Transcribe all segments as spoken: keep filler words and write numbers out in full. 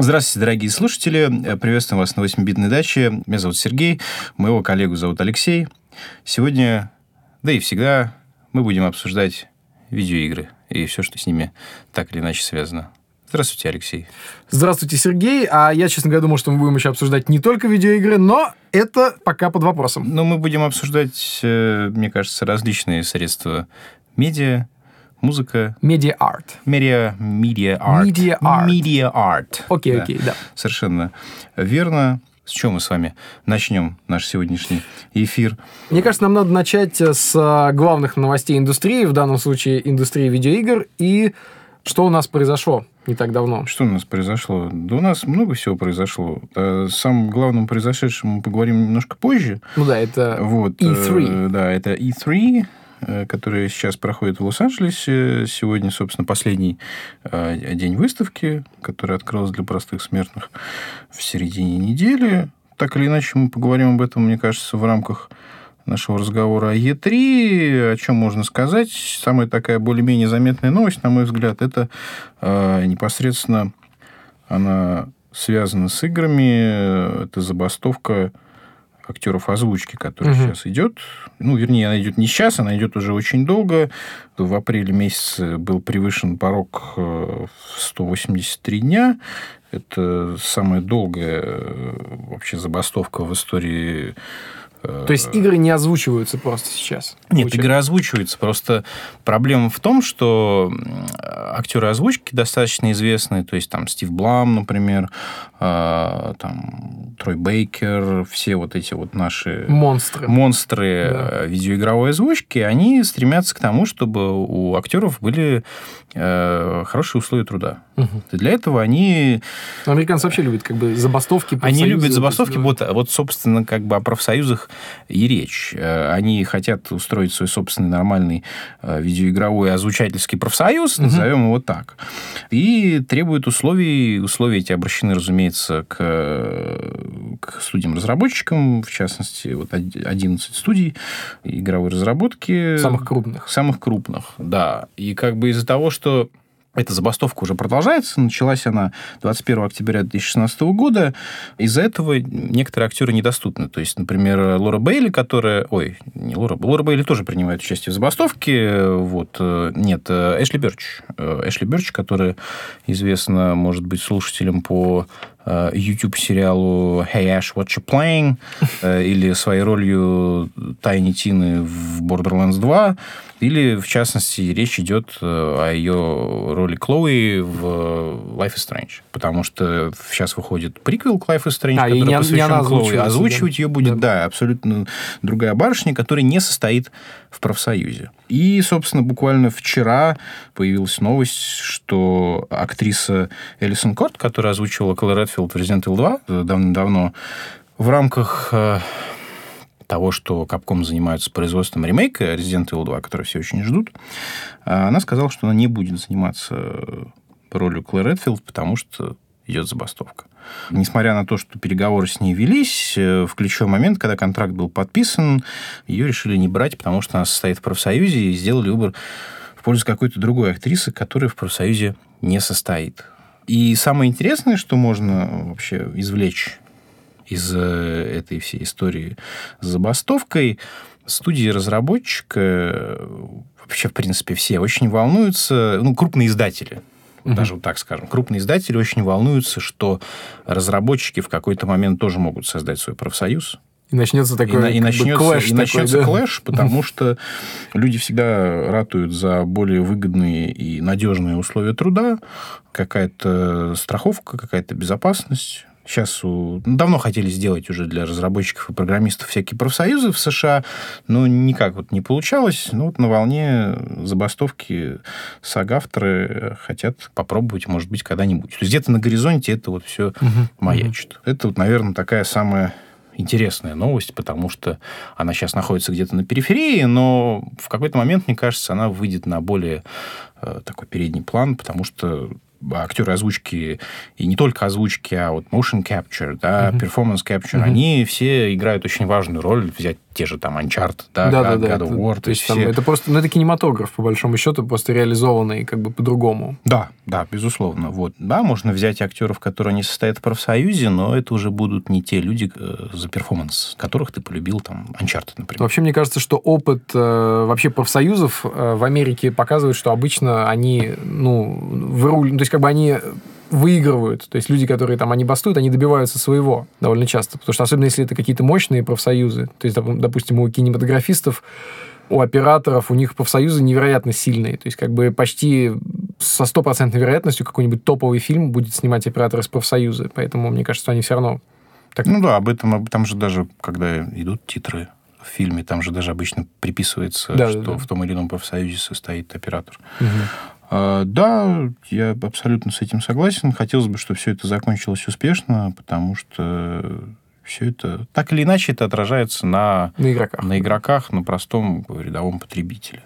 Здравствуйте, дорогие слушатели. Приветствую вас на восьмибитной даче. Меня зовут Сергей, моего коллегу зовут Алексей. Сегодня, да и всегда, мы будем обсуждать видеоигры и все, что с ними так или иначе связано. Здравствуйте, Алексей. Здравствуйте, Сергей. А я, честно говоря, думал, что мы будем еще обсуждать не только видеоигры, но это пока под вопросом. Но мы будем обсуждать, мне кажется, различные средства медиа, музыка. Медиа-арт. Медиа, медиа-арт. Медиа-арт. Медиа-арт. Окей, да, окей, да. Совершенно верно. С чего мы с вами начнем наш сегодняшний эфир? Мне кажется, нам надо начать с главных новостей индустрии, в данном случае индустрии видеоигр, и что у нас произошло не так давно. Что у нас произошло? Да у нас много всего произошло. О самом главном произошедшем мы поговорим немножко позже. Ну да, это вот, и три. Э, да, это и три, который сейчас проходит в Лос-Анджелесе. Сегодня, собственно, последний э, день выставки, которая открылась для простых смертных в середине недели. Так или иначе, мы поговорим об этом, мне кажется, в рамках нашего разговора о и три. О чем можно сказать? Самая такая более-менее заметная новость, на мой взгляд, это э, непосредственно она связана с играми. Это забастовка актеров озвучки, которая uh-huh. сейчас идет. Ну, вернее, она идет не сейчас, она идет уже очень долго. В апреле месяце был превышен порог в сто восемьдесят три дня. Это самая долгая вообще забастовка в истории. То есть игры не озвучиваются просто сейчас? Нет, Получается. игры озвучиваются. Просто проблема в том, что актеры озвучки достаточно известные. То есть там Стив Блам, например, там Трой Бейкер, все вот эти вот наши монстры, монстры да. видеоигровой озвучки, они стремятся к тому, чтобы у актеров были хорошие условия труда. Угу. И для этого они... Американцы вообще любят как бы забастовки. Они любят забастовки. Вот, вот, собственно, как бы о профсоюзах и речь. Они хотят устроить свой собственный нормальный видеоигровой озвучательский профсоюз, угу. назовем его так, и требуют условий. Условия эти обращены, разумеется, к, к студиям-разработчикам, в частности, вот одиннадцать студий игровой разработки. Самых крупных. Самых крупных, да. И как бы из-за того, что эта забастовка уже продолжается. Началась она двадцать первого октября две тысячи шестнадцатого года. Из-за этого некоторые актеры недоступны. То есть, например, Лора Бейли, которая... Ой, не Лора. Лора Бейли тоже принимает участие в забастовке. Вот. Нет, Эшли Бёрч. Эшли Бёрч, которая известна, может быть, слушателям по YouTube-сериалу «Hey, Ash, what you playing?» или своей ролью Тайни Тины в Borderlands два, или, в частности, речь идет о ее роли Клои в Life is Strange, потому что сейчас выходит приквел к Life is Strange, а, который не, посвящен не Клои. Озвучивать да. ее будет, да. да, абсолютно другая барышня, которая не состоит в профсоюзе. И, собственно, буквально вчера появилась новость, что актриса Элисон Корт, которая озвучивала Клэр Редфилд в Resident Evil два давно-давно, в рамках того, что Capcom занимаются производством ремейка Resident Evil два, который все очень ждут, она сказала, что она не будет заниматься ролью Клэр Редфилд, потому что идет забастовка. Несмотря на то, что переговоры с ней велись, в ключевой момент, когда контракт был подписан, ее решили не брать, потому что она состоит в профсоюзе, и сделали выбор в пользу какой-то другой актрисы, которая в профсоюзе не состоит. И самое интересное, что можно вообще извлечь из этой всей истории с забастовкой, студии разработчика, вообще, в принципе, все очень волнуются, ну, крупные издатели, uh-huh. даже вот так скажем, крупные издатели очень волнуются, что разработчики в какой-то момент тоже могут создать свой профсоюз. И начнется такой и, и начнется, клэш. И начнется такой, да? клэш, потому что люди всегда ратуют за более выгодные и надежные условия труда, какая-то страховка, какая-то безопасность. Сейчас у... давно хотели сделать уже для разработчиков и программистов всякие профсоюзы в США, но никак вот не получалось. Ну, вот на волне забастовки саг-авторы хотят попробовать, может быть, когда-нибудь. То есть где-то на горизонте это вот все угу, маячит. Угу. Это вот, наверное, такая самая интересная новость, потому что она сейчас находится где-то на периферии, но в какой-то момент, мне кажется, она выйдет на более э, такой передний план, потому что актеры озвучки, и не только озвучки, а вот motion capture, да, uh-huh. performance capture, uh-huh. они все играют очень важную роль. Взять те же там Uncharted, да, да, God, да, God да, of War. это, То есть там, все... это просто, ну, это кинематограф, по большому счету, просто реализованный как бы по-другому. Да, да, безусловно. Вот. Да, можно взять актеров, которые не состоят в профсоюзе, но это уже будут не те люди э, за перформанс, которых ты полюбил, там, Uncharted, например. Вообще, мне кажется, что опыт э, вообще профсоюзов э, в Америке показывает, что обычно они, ну, выруливают, то есть как бы они выигрывают. То есть люди, которые там, они бастуют, они добиваются своего довольно часто. Потому что особенно если это какие-то мощные профсоюзы, то есть, допустим, у кинематографистов, у операторов, у них профсоюзы невероятно сильные. То есть как бы почти со стопроцентной вероятностью какой-нибудь топовый фильм будет снимать оператор из профсоюза. Поэтому, мне кажется, они все равно... Так... Ну да, об этом, там же даже, когда идут титры в фильме, там же даже обычно приписывается, да, что да, да. в том или ином профсоюзе состоит оператор. Угу. А, да, я абсолютно с этим согласен. Хотелось бы, чтобы все это закончилось успешно, потому что все это, так или иначе, это отражается на, на игроках, на, игроках, на простом рядовом потребителе.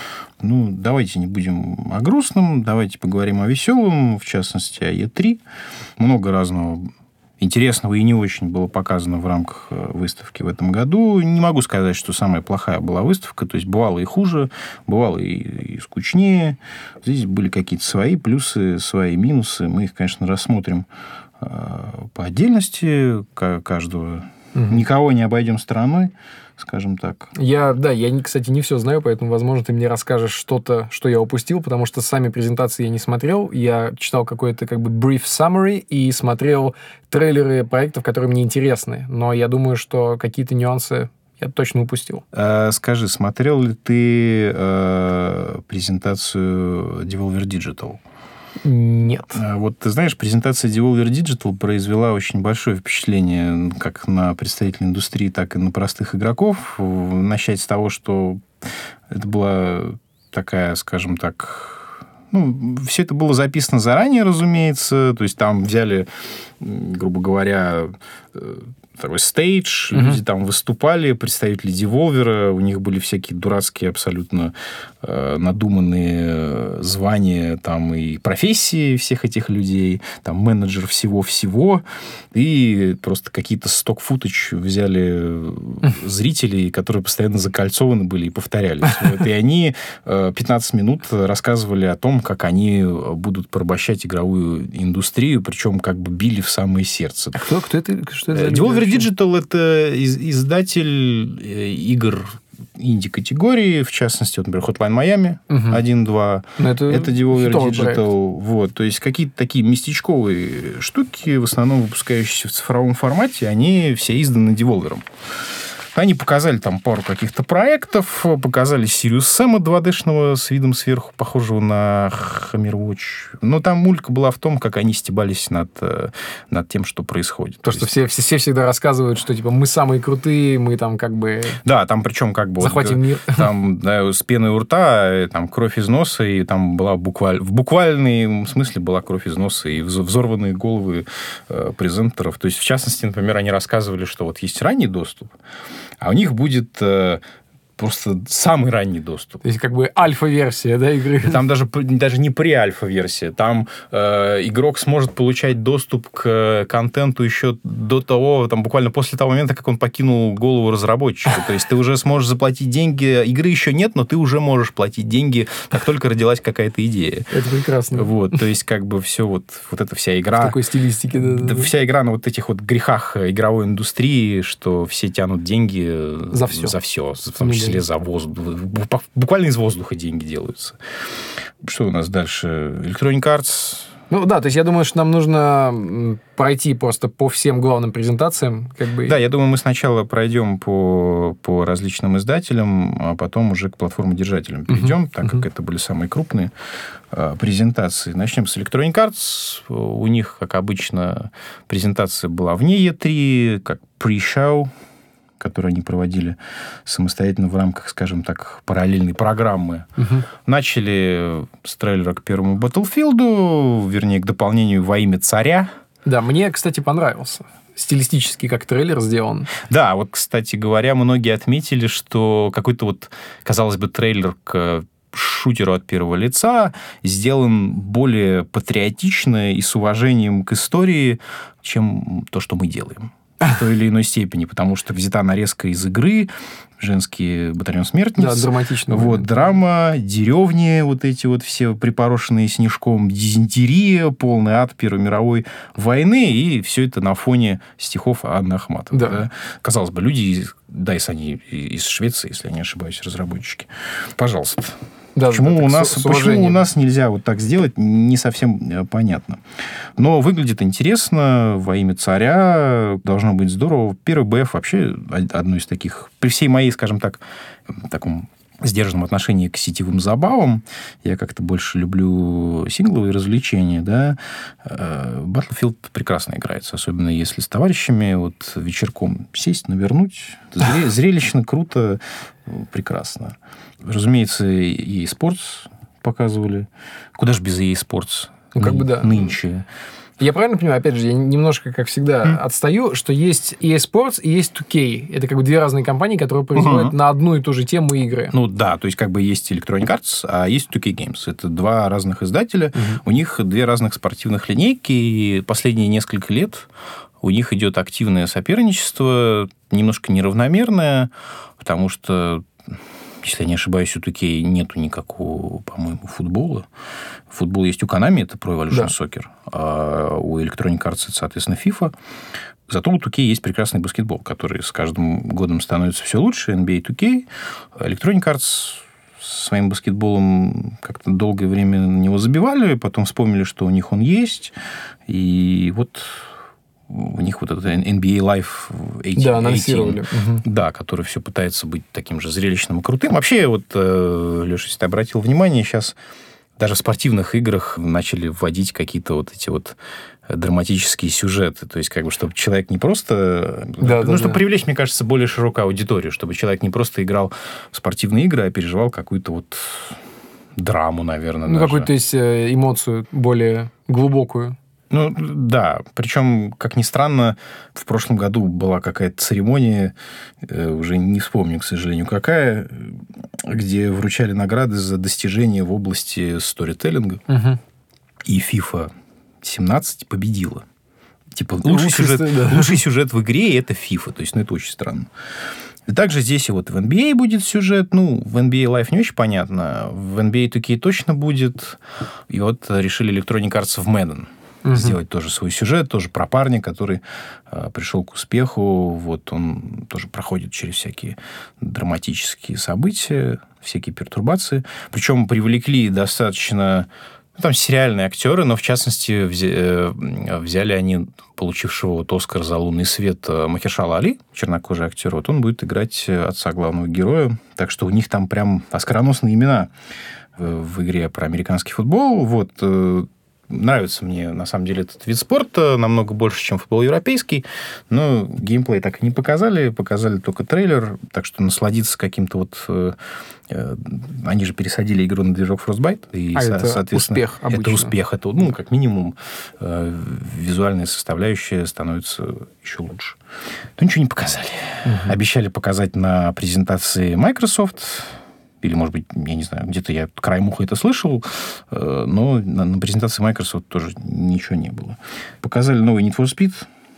Ну, давайте не будем о грустном, давайте поговорим о веселом, в частности, о и три. Много разного интересного и не очень было показано в рамках выставки в этом году. Не могу сказать, что самая плохая была выставка. То есть, бывало и хуже, бывало и, и скучнее. Здесь были какие-то свои плюсы, свои минусы. Мы их, конечно, рассмотрим э, по отдельности каждого. Угу. Никого не обойдем стороной, скажем так. Я, да, я, кстати, не все знаю, поэтому, возможно, ты мне расскажешь что-то, что я упустил, потому что сами презентации я не смотрел. Я читал какой-то как бы brief summary и смотрел трейлеры проектов, которые мне интересны. Но я думаю, что какие-то нюансы я точно упустил. А, скажи, смотрел ли ты э, презентацию Devolver Digital? Нет. Вот, ты знаешь, презентация Devolver Digital произвела очень большое впечатление как на представителей индустрии, так и на простых игроков. Начать с того, что это была такая, скажем так... Ну, все это было записано заранее, разумеется. То есть, там взяли, грубо говоря... такой стейдж, uh-huh. люди там выступали, представители Devolver, у них были всякие дурацкие абсолютно э, надуманные звания там и профессии всех этих людей, там менеджер всего-всего, и просто какие-то сток-футаж взяли uh-huh. зрителей, которые постоянно закольцованы были и повторялись. Вот, и они э, пятнадцать минут рассказывали о том, как они будут порабощать игровую индустрию, причем как бы били в самое сердце. А кто, кто это? Что это за Devolver Digital — это издатель игр инди-категории, в частности, вот, например, Hotline Miami угу. один-два. Это, это Devolver Digital. Вот, то есть, какие-то такие местечковые штуки, в основном выпускающиеся в цифровом формате, они все изданы Devolver'ом. Они показали там пару каких-то проектов, показали Sirius Sam два дэ-шного с видом сверху, похожего на Hammerwatch. Но там мулька была в том, как они стебались над, над тем, что происходит. То, То что есть... все, все всегда рассказывают, что типа мы самые крутые, мы там как бы... Да, там причем как бы... Захватим вот, мир. Там да, с пеной у рта, там кровь из носа, и там была буквально... В буквальном смысле была кровь из носа, и взорванные головы э, презентеров. То есть, в частности, например, они рассказывали, что вот есть ранний доступ, а у них будет э, просто самый ранний доступ. То есть, как бы альфа-версия, да, игры? Там даже, даже не pre-альфа-версия. Там э, игрок сможет получать доступ к контенту еще до того, там, буквально после того момента, как он покинул голову разработчика. То есть, ты уже сможешь заплатить деньги. Игры еще нет, но ты уже можешь платить деньги, как только родилась какая-то идея. Это прекрасно. Вот, то есть, как бы все вот, вот эта вся игра... В такой стилистике, да, да, да. Вся игра на вот этих вот грехах игровой индустрии, что все тянут деньги за все. За все, в том числе за воздух. Буквально из воздуха деньги делаются. Что у нас дальше? Electronic Arts. Ну да, то есть я думаю, что нам нужно пройти просто по всем главным презентациям. Как бы... Да, я думаю, мы сначала пройдем по, по различным издателям, а потом уже к платформодержателям перейдем, uh-huh. так uh-huh. как это были самые крупные а, презентации. Начнем с Electronic Arts. У них, как обычно, презентация была вне и три, как pre-show, которые они проводили самостоятельно в рамках, скажем так, параллельной программы. Угу. Начали с трейлера к первому Battlefield, вернее, к дополнению «Во имя царя». Да, мне, кстати, понравился. Стилистически как трейлер сделан. Да, вот, кстати говоря, многие отметили, что какой-то вот, казалось бы, трейлер к шутеру от первого лица сделан более патриотично и с уважением к истории, чем то, что мы делаем. в той или иной степени, потому что взята нарезка из игры, женский батальон смертниц. Да, драматично. Вот, драма, деревни, вот эти вот все припорошенные снежком, дизентерия, полный ад Первой мировой войны, и все это на фоне стихов Анны Ахматовой. Да. Да? Казалось бы, люди, да, если они из Швеции, если я не ошибаюсь, разработчики. Пожалуйста. Да, почему, да, у нас, с, с почему у нас нельзя вот так сделать, не совсем понятно. Но выглядит интересно, во имя царя, должно быть здорово. Первый БФ вообще одно из таких, при всей моей, скажем так, таком сдержанном отношении к сетевым забавам, я как-то больше люблю сингловые развлечения, да, Battlefield прекрасно играется, особенно если с товарищами вот вечерком сесть, навернуть, зрелищно, круто, прекрасно. Разумеется, и eSports показывали. Куда же без eSports? Ну, как бы да. Нынче. Я правильно понимаю, опять же, я немножко, как всегда, mm. отстаю, что есть и и Sports и есть ту кей. Это как бы две разные компании, которые производят uh-huh. на одну и ту же тему игры. Ну да, то есть как бы есть Electronic Arts, а есть ту кей Games. Это два разных издателя. Uh-huh. У них две разных спортивных линейки, и последние несколько лет у них идет активное соперничество, немножко неравномерное, потому что, если я не ошибаюсь, у ту кей нету никакого, по-моему, футбола. Футбол есть у Konami, это Pro Evolution да. Soccer, а у Electronic Arts это, соответственно, FIFA. Зато у ту кей есть прекрасный баскетбол, который с каждым годом становится все лучше. эн би эй ту кей. Electronic Arts своим баскетболом как-то долгое время на него забивали, потом вспомнили, что у них он есть. И вот у них вот этот эн би эй Live восемнадцать. Да, анонсировали. Угу. Да, который все пытается быть таким же зрелищным и крутым. Вообще, вот, Леша, если ты обратил внимание, сейчас даже в спортивных играх начали вводить какие-то вот эти вот драматические сюжеты. То есть, как бы, чтобы человек не просто... Да, ну, да, чтобы да. привлечь, мне кажется, более широкую аудиторию, чтобы человек не просто играл в спортивные игры, а переживал какую-то вот драму, наверное. Ну, даже. какую-то есть эмоцию более глубокую. Ну, да. Причем, как ни странно, в прошлом году была какая-то церемония, уже не вспомню, к сожалению, какая, где вручали награды за достижения в области сторителлинга. Угу. И FIFA семнадцать победила. Типа, лучший, лучший, сюжет, да. лучший сюжет в игре – это FIFA. То есть, ну, это очень странно. И также здесь и вот в эн би эй будет сюжет. Ну, в эн би эй Live не очень понятно. В эн би эй ту кей точно будет. И вот решили Electronic Arts в Madden угу. сделать тоже свой сюжет, тоже про парня, который э, пришел к успеху. Вот он тоже проходит через всякие драматические события, всякие пертурбации. Причем привлекли достаточно... Ну, там сериальные актеры, но, в частности, взяли они получившего вот Оскар за «Лунный свет» Махершала Али, чернокожий актер. Вот он будет играть отца главного героя. Так что у них там прям оскароносные имена в игре про американский футбол. Вот. Нравится мне, на самом деле, этот вид спорта намного больше, чем футбол европейский. Но геймплей так и не показали. Показали только трейлер. Так что насладиться каким-то вот... Э, э, они же пересадили игру на движок Frostbite. И, а со- это соответственно, успех обычно. Это успех. Это, ну, как минимум, э, визуальная составляющая становится еще лучше. Но ничего не показали. Угу. Обещали показать на презентации Microsoft... Или, может быть, я не знаю, где-то я краем уха это слышал, но на, на презентации Microsoft тоже ничего не было. Показали новый Need for Speed.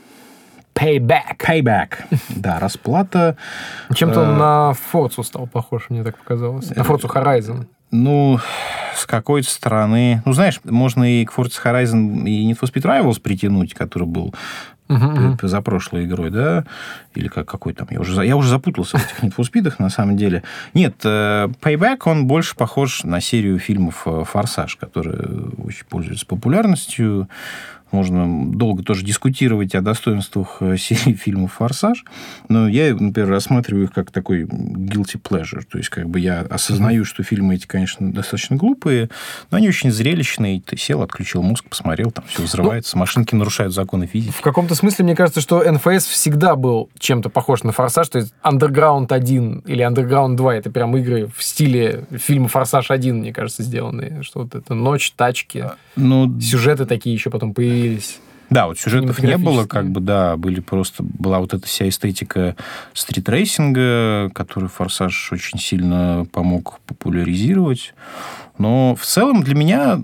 Payback. Payback. Да, расплата. Чем-то он на Forza стал похож, мне так показалось. На Forza Horizon. Ну, с какой-то стороны... Ну, знаешь, можно и к Forza Horizon и Need for Speed Rivals притянуть, который был uh-huh. за прошлой игрой, да? Или как, какой там? Я уже, я уже запутался в этих Need for Speed'ах, на самом деле. Нет, Payback, он больше похож на серию фильмов «Форсаж», которые очень пользуются популярностью. Можно долго тоже дискутировать о достоинствах серии фильмов «Форсаж». Но я, например, рассматриваю их как такой guilty pleasure. То есть, как бы я осознаю, что фильмы эти, конечно, достаточно глупые, но они очень зрелищные. Ты сел, отключил мозг, посмотрел, там все взрывается, ну, машинки нарушают законы физики. В каком-то смысле, мне кажется, что эн эф эс всегда был чем-то похож на «Форсаж». То есть, Underground один или Underground два – это прям игры в стиле фильма «Форсаж один», мне кажется, сделанные. Что вот это ночь, тачки, ну, сюжеты такие еще потом появились. Да, вот сюжетов не было, как бы, да, были просто... Была вот эта вся эстетика стритрейсинга, который «Форсаж» очень сильно помог популяризировать. Но в целом для меня, ну,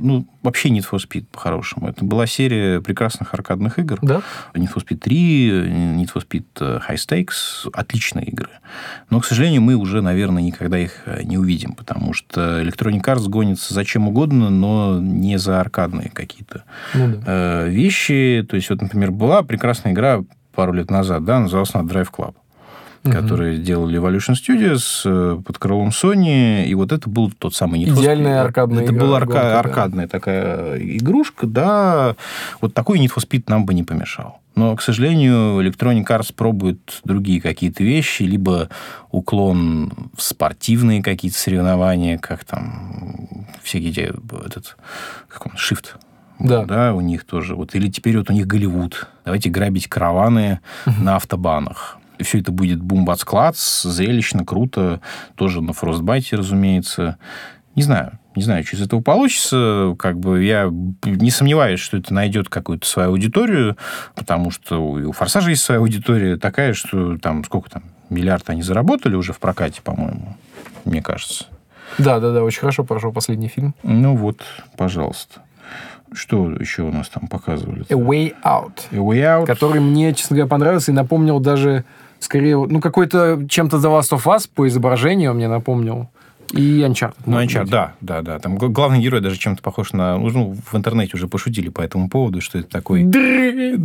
вообще Need for Speed, по-хорошему. Это была серия прекрасных аркадных игр. Да? Need for Speed три, Need for Speed High Stakes. Отличные игры. Но, к сожалению, мы уже, наверное, никогда их не увидим, потому что Electronic Arts гонится за чем угодно, но не за аркадные какие-то ну, да. вещи. То есть, вот, например, была прекрасная игра пару лет назад, да, называлась она Drive Club, uh-huh. которые делали Evolution Studios под крылом Sony, и вот это был тот самый Need for Speed. Идеальная аркадная это игра. Это была арка- аркадная такая игрушка, да. Вот такой Need for Speed нам бы не помешал. Но, к сожалению, Electronic Arts пробует другие какие-то вещи, либо уклон в спортивные какие-то соревнования, как там всякие этот как он, Shift. Да. да, у них тоже. Вот, или теперь вот у них Голливуд. Давайте грабить караваны uh-huh. на автобанах. И все это будет бум-бац-клац, зрелищно, круто. Тоже на Frostbite, разумеется. Не знаю. Не знаю, что из этого получится. Как бы я не сомневаюсь, что это найдет какую-то свою аудиторию, потому что у «Форсажа» есть своя аудитория такая, что там сколько там, миллиард они заработали уже в прокате, по-моему, мне кажется. Да-да-да, очень хорошо прошел последний фильм. Ну вот, пожалуйста. Что еще у нас там показывали? A Way Out. A Way Out. Который мне, честно говоря, понравился и напомнил даже, скорее, ну, какой-то чем-то The Last of Us по изображению мне напомнил. И Uncharted. Ну, Uncharted, да, да, да. Там главный герой даже чем-то похож на... Ну, в интернете уже пошутили по этому поводу, что это такой... Дрык!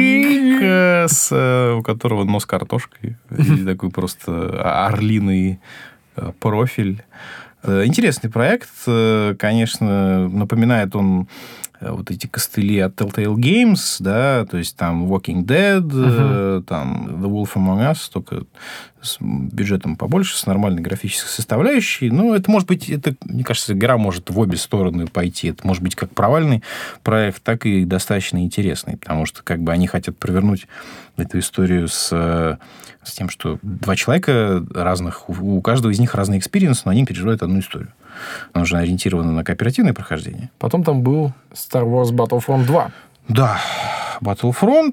У которого нос картошкой. И такой просто орлиный профиль. Интересный проект. Конечно, напоминает он вот эти костыли от Telltale Games, да, то есть там Walking Dead, uh-huh. там The Wolf Among Us, только с бюджетом побольше, с нормальной графической составляющей. Но это может быть, это, мне кажется, игра может в обе стороны пойти. Это может быть как провальный проект, так и достаточно интересный, потому что как бы они хотят провернуть эту историю с, с тем, что два человека разных, у каждого из них разный экспириенс, но они переживают одну историю. Она уже ориентирована на кооперативное прохождение. Потом там был Star Wars Battlefront два. Да, Battlefront,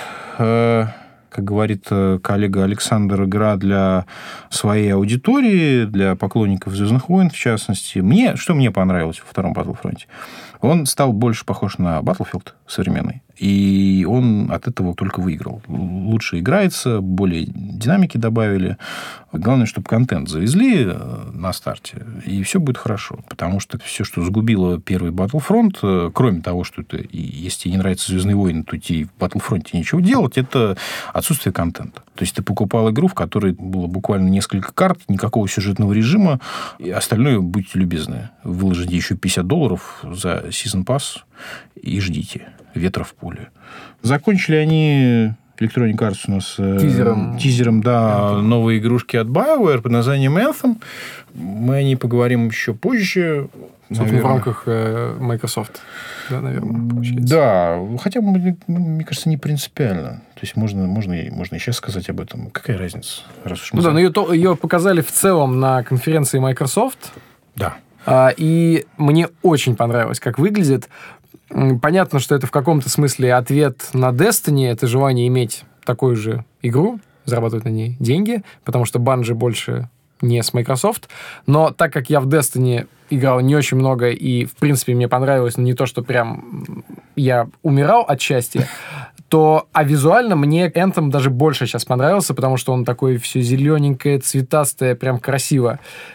э, как говорит коллега Александр, игра для своей аудитории, для поклонников «Звездных войн», в частности. Мне, что мне понравилось во втором Battlefront? Он стал больше похож на Battlefield современный. И он от этого только выиграл. Лучше играется, более динамики добавили. Главное, чтобы контент завезли на старте, и все будет хорошо. Потому что все, что сгубило первый Battlefront, кроме того, что это, если тебе не нравятся «Звездные войны», то тебе в Battlefront нечего делать, это отсутствие контента. То есть ты покупал игру, в которой было буквально несколько карт, никакого сюжетного режима, и остальное, будьте любезны, выложите еще пятьдесят долларов за Season Pass и ждите. Ветра в поле. Закончили они Electronic Arts у нас тизером, тизером да, новые игрушки от BioWare под названием Anthem. Мы о ней поговорим еще позже. Собственно, в рамках э, Microsoft. Да, наверное, получается. Да, хотя, мне кажется, не принципиально. То есть можно, можно, можно и сейчас сказать об этом. Какая разница? Раз уж ну да, но ее, ее показали в целом на конференции Microsoft. Да. А, и мне очень понравилось, как выглядит. Понятно, что это в каком-то смысле ответ на Destiny, это желание иметь такую же игру, зарабатывать на ней деньги, потому что Bungie больше не с Microsoft. Но так как я в Destiny играл не очень много, и, в принципе, мне понравилось, но не то, что прям я умирал от счастья, то, а визуально мне Anthem даже больше сейчас понравился, потому что он такой все зелененькое, цветастое, прям красиво.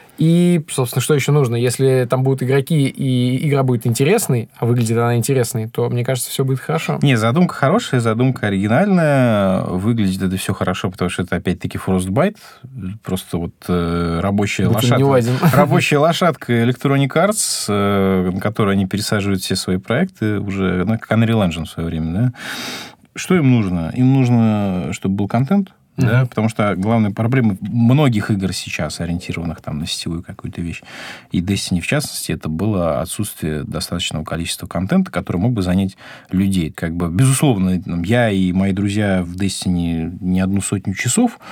И, собственно, что еще нужно? Если там будут игроки, и игра будет интересной, а выглядит она интересной, то, мне кажется, все будет хорошо. Не, задумка хорошая, задумка оригинальная. Выглядит это все хорошо, потому что это, опять-таки, Frostbite. Просто вот э, рабочая, лошадка, рабочая лошадка Electronic Arts, э, на которую они пересаживают все свои проекты уже, ну, как Unreal Engine в свое время, да? Что им нужно? Им нужно, чтобы был контент. Да, uh-huh. Потому что главная проблема многих игр сейчас, ориентированных там на сетевую какую-то вещь, и Destiny в частности, это было отсутствие достаточного количества контента, который мог бы занять людей. Как бы, безусловно, я и мои друзья в Destiny не одну сотню часов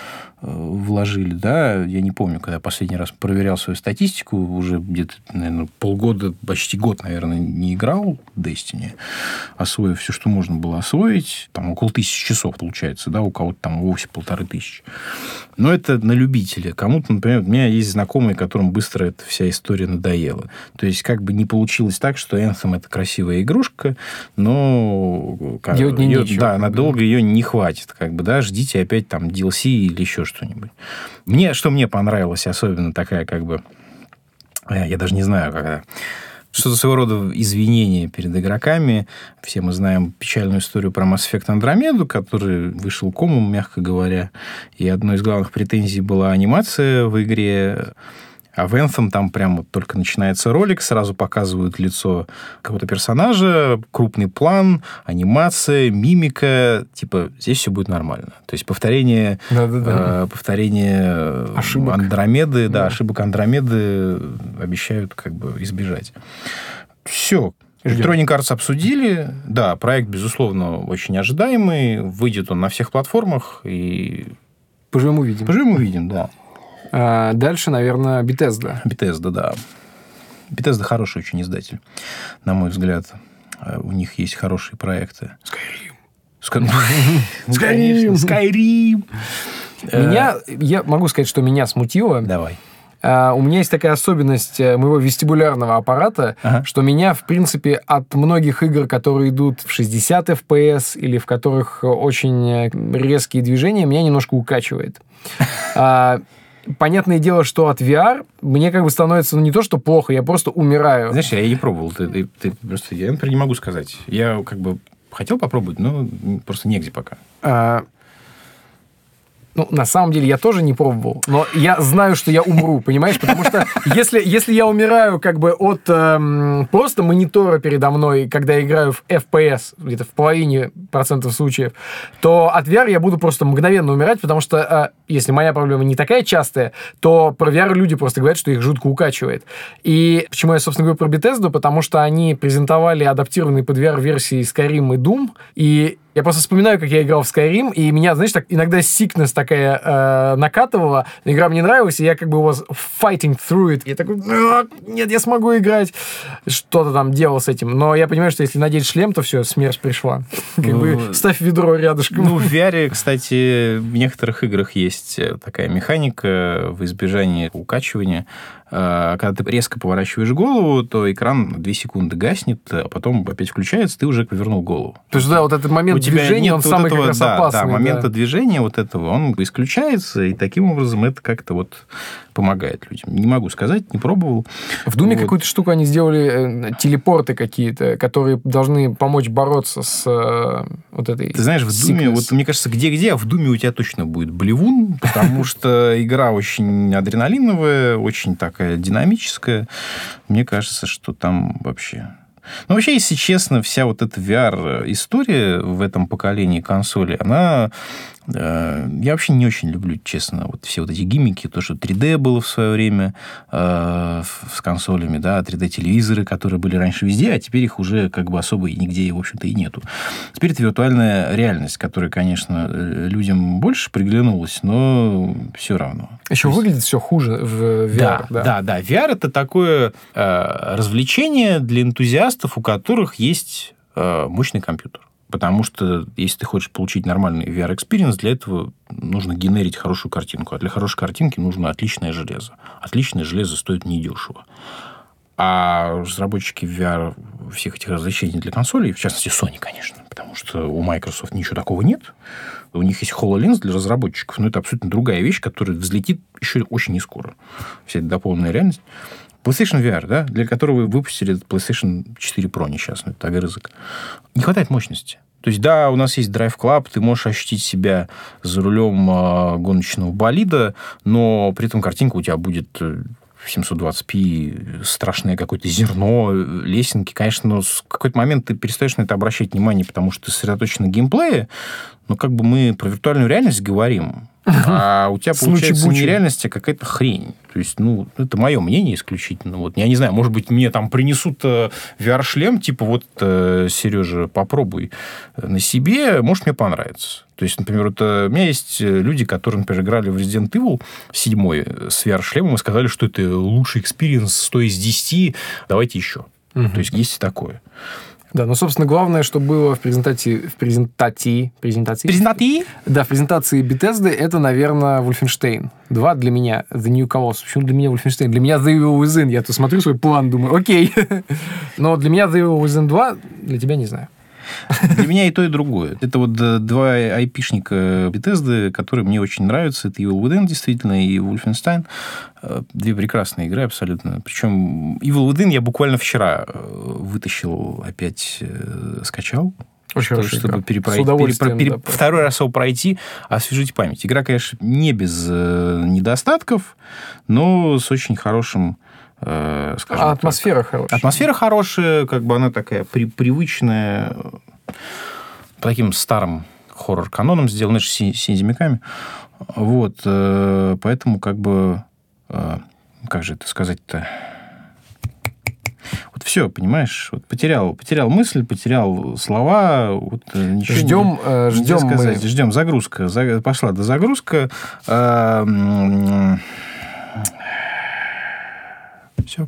вложили, да, я не помню, когда последний раз проверял свою статистику, уже где-то, наверное, полгода, почти год, наверное, не играл в Destiny, освоив все, что можно было освоить, там около тысячи часов получается, да, у кого-то там вовсе полторы тысячи. Но это на любителя. Кому-то, например, у меня есть знакомые, которым быстро эта вся история надоела. То есть, как бы не получилось так, что Anthem — это красивая игрушка, но... Делать не ее, нечего. Да, надолго ее не хватит. Как бы, да, ждите опять там ди эл си или еще что-нибудь. Мне, что мне понравилось, особенно такая, как бы... Я даже не знаю, как... Что-то своего рода извинение перед игроками. Все мы знаем печальную историю про Mass Effect Andromeda, который вышел комом, мягко говоря. И одной из главных претензий была анимация в игре. А в Anthem там прямо только начинается ролик, сразу показывают лицо какого-то персонажа, крупный план, анимация, мимика. Типа, здесь все будет нормально. То есть повторение, э, повторение ошибок. Андромеды, да, да, ошибок Андромеды обещают как бы избежать. Все. Electronic Arts обсудили. Да, проект, безусловно, очень ожидаемый. Выйдет он на всех платформах. И... Поживем увидим. Поживем увидим, да. А дальше, наверное, Bethesda. Bethesda, да. Bethesda хороший очень издатель, на мой взгляд. У них есть хорошие проекты. Skyrim. Skyrim. Skyrim. Меня, я могу сказать, что меня смутило. Давай. Uh, у меня есть такая особенность моего вестибулярного аппарата, ага. что меня, в принципе, от многих игр, которые идут в шестьдесят эф пи эс или в которых очень резкие движения, меня немножко укачивает. Uh, Понятное дело, что от ви ар мне как бы становится, ну, не то, что плохо, я просто умираю. Знаешь, я не пробовал. Ты, ты, ты просто, я, например, не могу сказать. Я как бы хотел попробовать, но просто негде пока. А... Ну, на самом деле, я тоже не пробовал, но я знаю, что я умру, понимаешь? Потому что если, если я умираю как бы от эм, просто монитора передо мной, когда я играю в эф пи эс, где-то в половине процентов случаев, то от ви ар я буду просто мгновенно умирать, потому что, э, если моя проблема не такая частая, то про ви ар люди просто говорят, что их жутко укачивает. И почему я, собственно, говорю про Bethesda? Потому что они презентовали адаптированные под ви ар-версии Skyrim и Doom, и я просто вспоминаю, как я играл в Skyrim, и меня, знаешь, так иногда sickness такая э, накатывала. Игра мне нравилась, и я как бы was fighting through it. Я такой, нет, я смогу играть. Что-то там делал с этим. Но я понимаю, что если надеть шлем, то все, смерть пришла. Как ну, бы ставь ведро рядышком. Ну, в ви ар, кстати, в некоторых играх есть такая механика в избежании укачивания. Когда ты резко поворачиваешь голову, то экран на две секунды гаснет, а потом опять включается, ты уже повернул голову. То есть, да, вот этот момент движения, он вот самый этого, как раз да, опасный. Да, момента да. движения вот этого, он исключается, и таким образом это как-то вот помогает людям. Не могу сказать, не пробовал. В Думе вот. какую-то штуку они сделали, э, телепорты какие-то, которые должны помочь бороться с э, вот этой... Ты знаешь, в Думе, вот мне кажется, где-где, а в Думе у тебя точно будет блевун, потому что игра очень адреналиновая, очень такая динамическая. Мне кажется, что там вообще... Ну, вообще, если честно, вся вот эта ви ар-история в этом поколении консолей, она... Э, я вообще не очень люблю, честно, вот все вот эти гиммики, то, что три дэ было в свое время э, с консолями, да, три дэ-телевизоры, которые были раньше везде, а теперь их уже как бы особо и нигде, в общем-то, и нету. Теперь это виртуальная реальность, которая, конечно, людям больше приглянулась, но все равно. Еще есть... выглядит все хуже в ви ар. Да, да, да. да. ви ар – это такое э, развлечение для энтузиастов, у которых есть э, мощный компьютер. Потому что, если ты хочешь получить нормальный ви ар-экспириенс, для этого нужно генерить хорошую картинку. А для хорошей картинки нужно отличное железо. Отличное железо стоит недешево. А разработчики ви ар всех этих развлечений для консолей, в частности, Sony, конечно, потому что у Microsoft ничего такого нет. У них есть HoloLens для разработчиков, но это абсолютно другая вещь, которая взлетит еще очень не скоро. Вся эта дополненная реальность. PlayStation ви ар, да, для которого выпустили PlayStation четыре Pro несчастный, это огрызок. Не хватает мощности. То есть, да, у нас есть Drive Club, ты можешь ощутить себя за рулем э, гоночного болида, но при этом картинка у тебя будет в семьсот двадцать пи, страшное какое-то зерно, лесенки. Конечно, но в какой-то момент ты перестаешь на это обращать внимание, потому что ты сосредоточен на геймплее, но как бы мы про виртуальную реальность говорим. А у тебя получается Снучи-бучи. не реальность, а какая-то хрень. То есть, ну, это мое мнение исключительно. Вот, я не знаю, может быть, мне там принесут э, ви ар-шлем, типа, вот, э, Сережа, попробуй на себе, может, мне понравится. То есть, например, вот, э, у меня есть люди, которые, например, играли в Resident Evil семь с ви ар-шлемом и сказали, что это лучший экспириенс, сто из десяти, давайте еще. Угу. То есть, есть и такое. Да, ну, собственно, главное, что было в презентации... В презентации... Презентации? Презентации? Да, в презентации Bethesda, это, наверное, Wolfenstein два для меня. The New Colossus. Почему для меня Wolfenstein? Для меня The Evil Within. Я тут смотрю свой план, думаю, окей. Но для меня The Evil Within два, для тебя не знаю. Для меня и то, и другое. Это вот два айпишника Bethesda, которые мне очень нравятся. Это Evil Within, действительно, и Wolfenstein. Две прекрасные игры абсолютно. Причем Evil Within я буквально вчера вытащил, опять скачал. Очень Что, чтобы перепройти, с удовольствием, пере, да, пере, второй раз его пройти, освежить память. Игра, конечно, не без э, недостатков, но с очень хорошим, э, скажем а атмосфера так. хорошая. Атмосфера хорошая, как бы она такая при, привычная, по таким старым хоррор-канонам сделана, с синемиками. Вот, э, поэтому, как бы, э, как же это сказать-то... Вот все, понимаешь, вот потерял, потерял мысль, потерял слова. Вот, ничего ждем, не, э, ждем, сказать. мы... ждем загрузка, за, пошла до загрузка. А, все.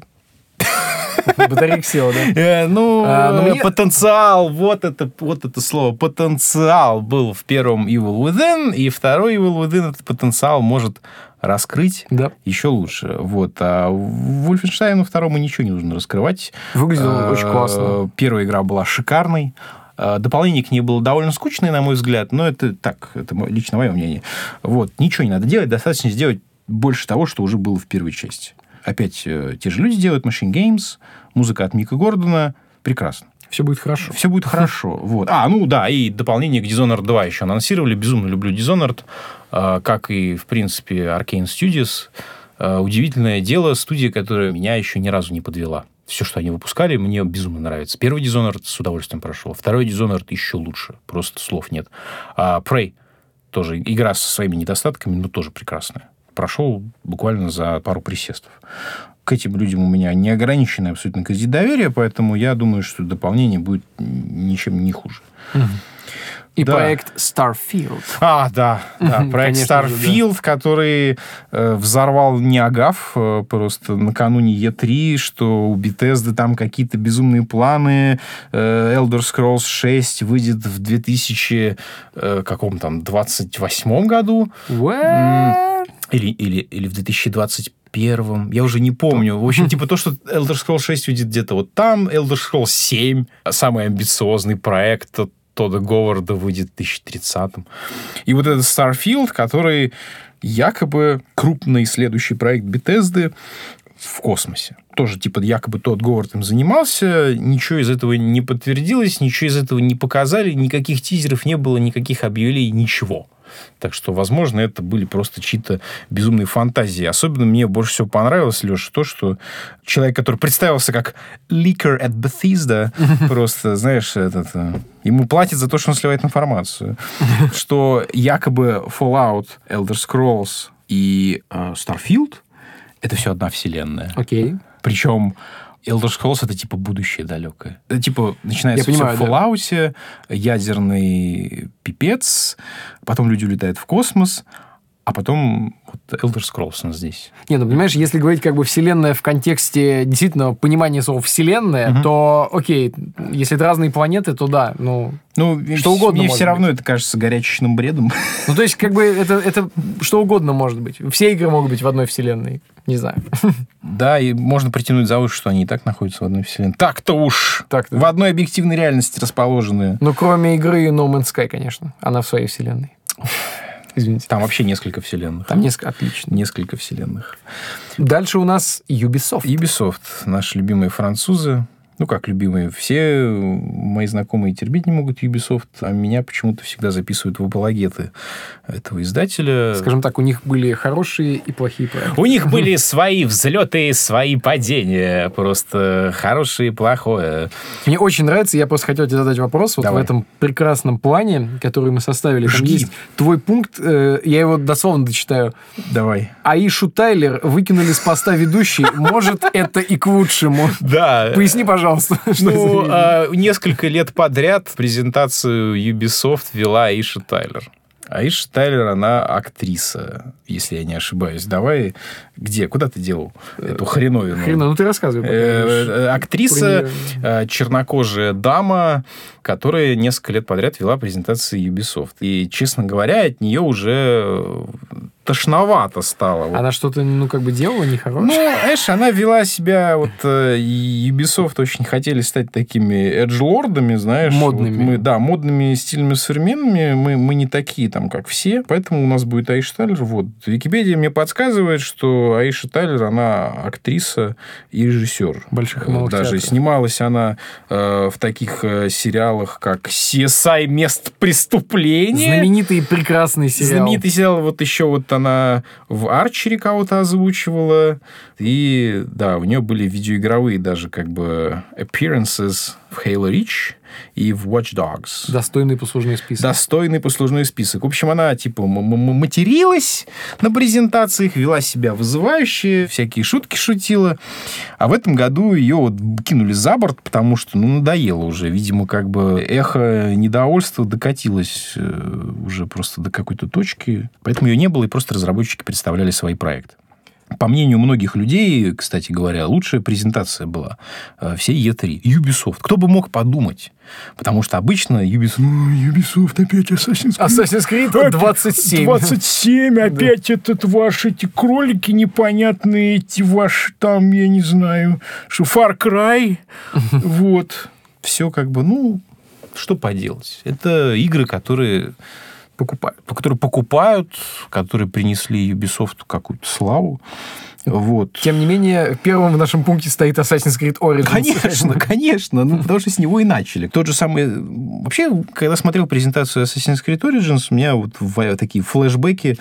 Батарейка села, да? Э, ну, а, но мне... потенциал, вот это, вот это слово, потенциал был в первом Evil Within, и второй Evil Within этот потенциал может раскрыть да. еще лучше. Вот. А в Wolfenstein второму ничего не нужно раскрывать. Выглядело очень классно. Первая игра была шикарной. Дополнение к ней было довольно скучное, на мой взгляд, но это так, это лично мое мнение. Вот. Ничего не надо делать, достаточно сделать больше того, что уже было в первой части. Опять те же люди делают, Machine Games, музыка от Мика Гордона. Прекрасно. Все будет хорошо. Все будет хорошо. Вот. А, ну да, и дополнение к Dishonored два еще анонсировали. Безумно люблю Dishonored, как и, в принципе, Arcane Studios. Удивительное дело, студия, которая меня еще ни разу не подвела. Все, что они выпускали, мне безумно нравится. Первый Dishonored с удовольствием прошел. Второй Dishonored еще лучше. Просто слов нет. А Prey тоже игра со своими недостатками, но тоже прекрасная. Прошел буквально за пару присестов. К этим людям у меня неограниченное абсолютно кредит доверия, поэтому я думаю, что дополнение будет ничем не хуже. Угу. И да. проект Starfield. А, да, да. Проект Starfield, да. который э, взорвал Ниагав э, просто накануне и три, что у Bethesda там какие-то безумные планы. Э, Elder Scrolls шесть выйдет в две тысячи э, каком там двадцать восьмом году. What? Или, или, или в две тысячи двадцать первом. Я уже не помню. В общем, типа то, что Elder Scrolls шесть выйдет где-то вот там. Elder Scrolls семь, самый амбициозный проект Тодда Говарда, выйдет в две тысячи тридцатом. И вот этот Starfield, который якобы крупный следующий проект Bethesda в космосе. Тоже, типа, якобы Тодд Говард им занимался, ничего из этого не подтвердилось, ничего из этого не показали, никаких тизеров не было, никаких объявлений, ничего. Так что, возможно, это были просто чьи-то безумные фантазии. Особенно мне больше всего понравилось, Леша, то, что человек, который представился как leaker at Bethesda, просто, знаешь, этот, ему платят за то, что он сливает информацию, что якобы Fallout, Elder Scrolls и uh, Starfield — это все одна вселенная. Окей. Okay. Причем Elder Scrolls — это типа будущее далекое. Это типа начинается Я все понимаю, в Fallout, да. ядерный пипец, потом люди улетают в космос, а потом вот Elder Scrolls у нас здесь. Не, ну, понимаешь, если говорить как бы вселенная в контексте действительно понимания слова вселенная, угу. то окей, если это разные планеты, то да, ну, ну что угодно мне может все быть. равно это кажется горячечным бредом. Ну, то есть, как бы, это, это что угодно может быть. Все игры могут быть в одной вселенной. Не знаю. Да, и можно притянуть за уши, что они и так находятся в одной вселенной. Так-то уж! Так-то. В одной объективной реальности расположены. Ну, кроме игры No Man's Sky, конечно. Она в своей вселенной. Извините. Там вообще несколько вселенных. Там несколько, отлично. Несколько вселенных. Дальше у нас Ubisoft. Ubisoft, наши любимые французы. Ну, как любимые, все мои знакомые терпеть не могут Ubisoft, а меня почему-то всегда записывают в апологеты этого издателя. Скажем так, у них были хорошие и плохие проекты. У них были свои взлеты, свои падения. Просто хорошее и плохое. Мне очень нравится, я просто хотел тебе задать вопрос. Вот Давай. в этом прекрасном плане, который мы составили, там Жги. есть твой пункт, э, я его дословно дочитаю. Давай. Аишу Тайлер выкинули с поста ведущей. Может, это и к лучшему. Да. Поясни, пожалуйста. Что Ну, это за а, несколько лет подряд презентацию Ubisoft вела Аиша Тайлер. Аиша Тайлер, она актриса, если я не ошибаюсь. Давай, где? Куда ты делал эту хреновину? Хрена, ну ты рассказывай. Э, Актриса, э, чернокожая дама, которая несколько лет подряд вела презентации Ubisoft. И, честно говоря, от нее уже тошновато стало. Она что-то, ну, как бы делала нехорошее? Ну, знаешь, она вела себя... Вот э, Ubisoft очень хотели стать такими эдж-лордами, знаешь. Модными. Вот мы, да, модными, стильными, современными. Мы, мы не такие там, как все. Поэтому у нас будет Аиша Тайлер. Вот. Википедия мне подсказывает, что Аиша Тайлер, она актриса и режиссер. Больших и малых Даже театров. снималась она э, в таких э, сериалах, как си эс ай «Место преступления». Знаменитый и прекрасный сериал. Знаменитый сериал. Вот еще вот она в Арчере кого-то озвучивала. И, да, у нее были видеоигровые даже как бы appearances в Halo Reach и в Watch Dogs. Достойный послужной список. Достойный послужной список. В общем, она, типа, м- м- материлась на презентациях, вела себя вызывающе, всякие шутки шутила. А в этом году ее вот кинули за борт, потому что, ну, надоело уже. Видимо, как бы эхо недовольства докатилось э, уже просто до какой-то точки. Поэтому ее не было, и просто разработчики представляли свои проекты. По мнению многих людей, кстати говоря, лучшая презентация была всей и три. Ubisoft. Кто бы мог подумать? Потому что обычно Ubisoft... Ubisoft опять Assassin's Creed. Assassin's Creed двадцать семь. двадцать семь. Опять этот ваши эти кролики непонятные, эти ваши там, я не знаю, что Far Cry. Вот. Все как бы, ну, что поделать. Это игры, которые... покупают, которые покупают, которые принесли Ubisoft какую-то славу. Вот. Тем не менее, первым в нашем пункте стоит Assassin's Creed Origins. Конечно, конечно. Ну, потому что с него и начали. Тот же самый... Вообще, когда смотрел презентацию Assassin's Creed Origins, у меня вот такие флешбеки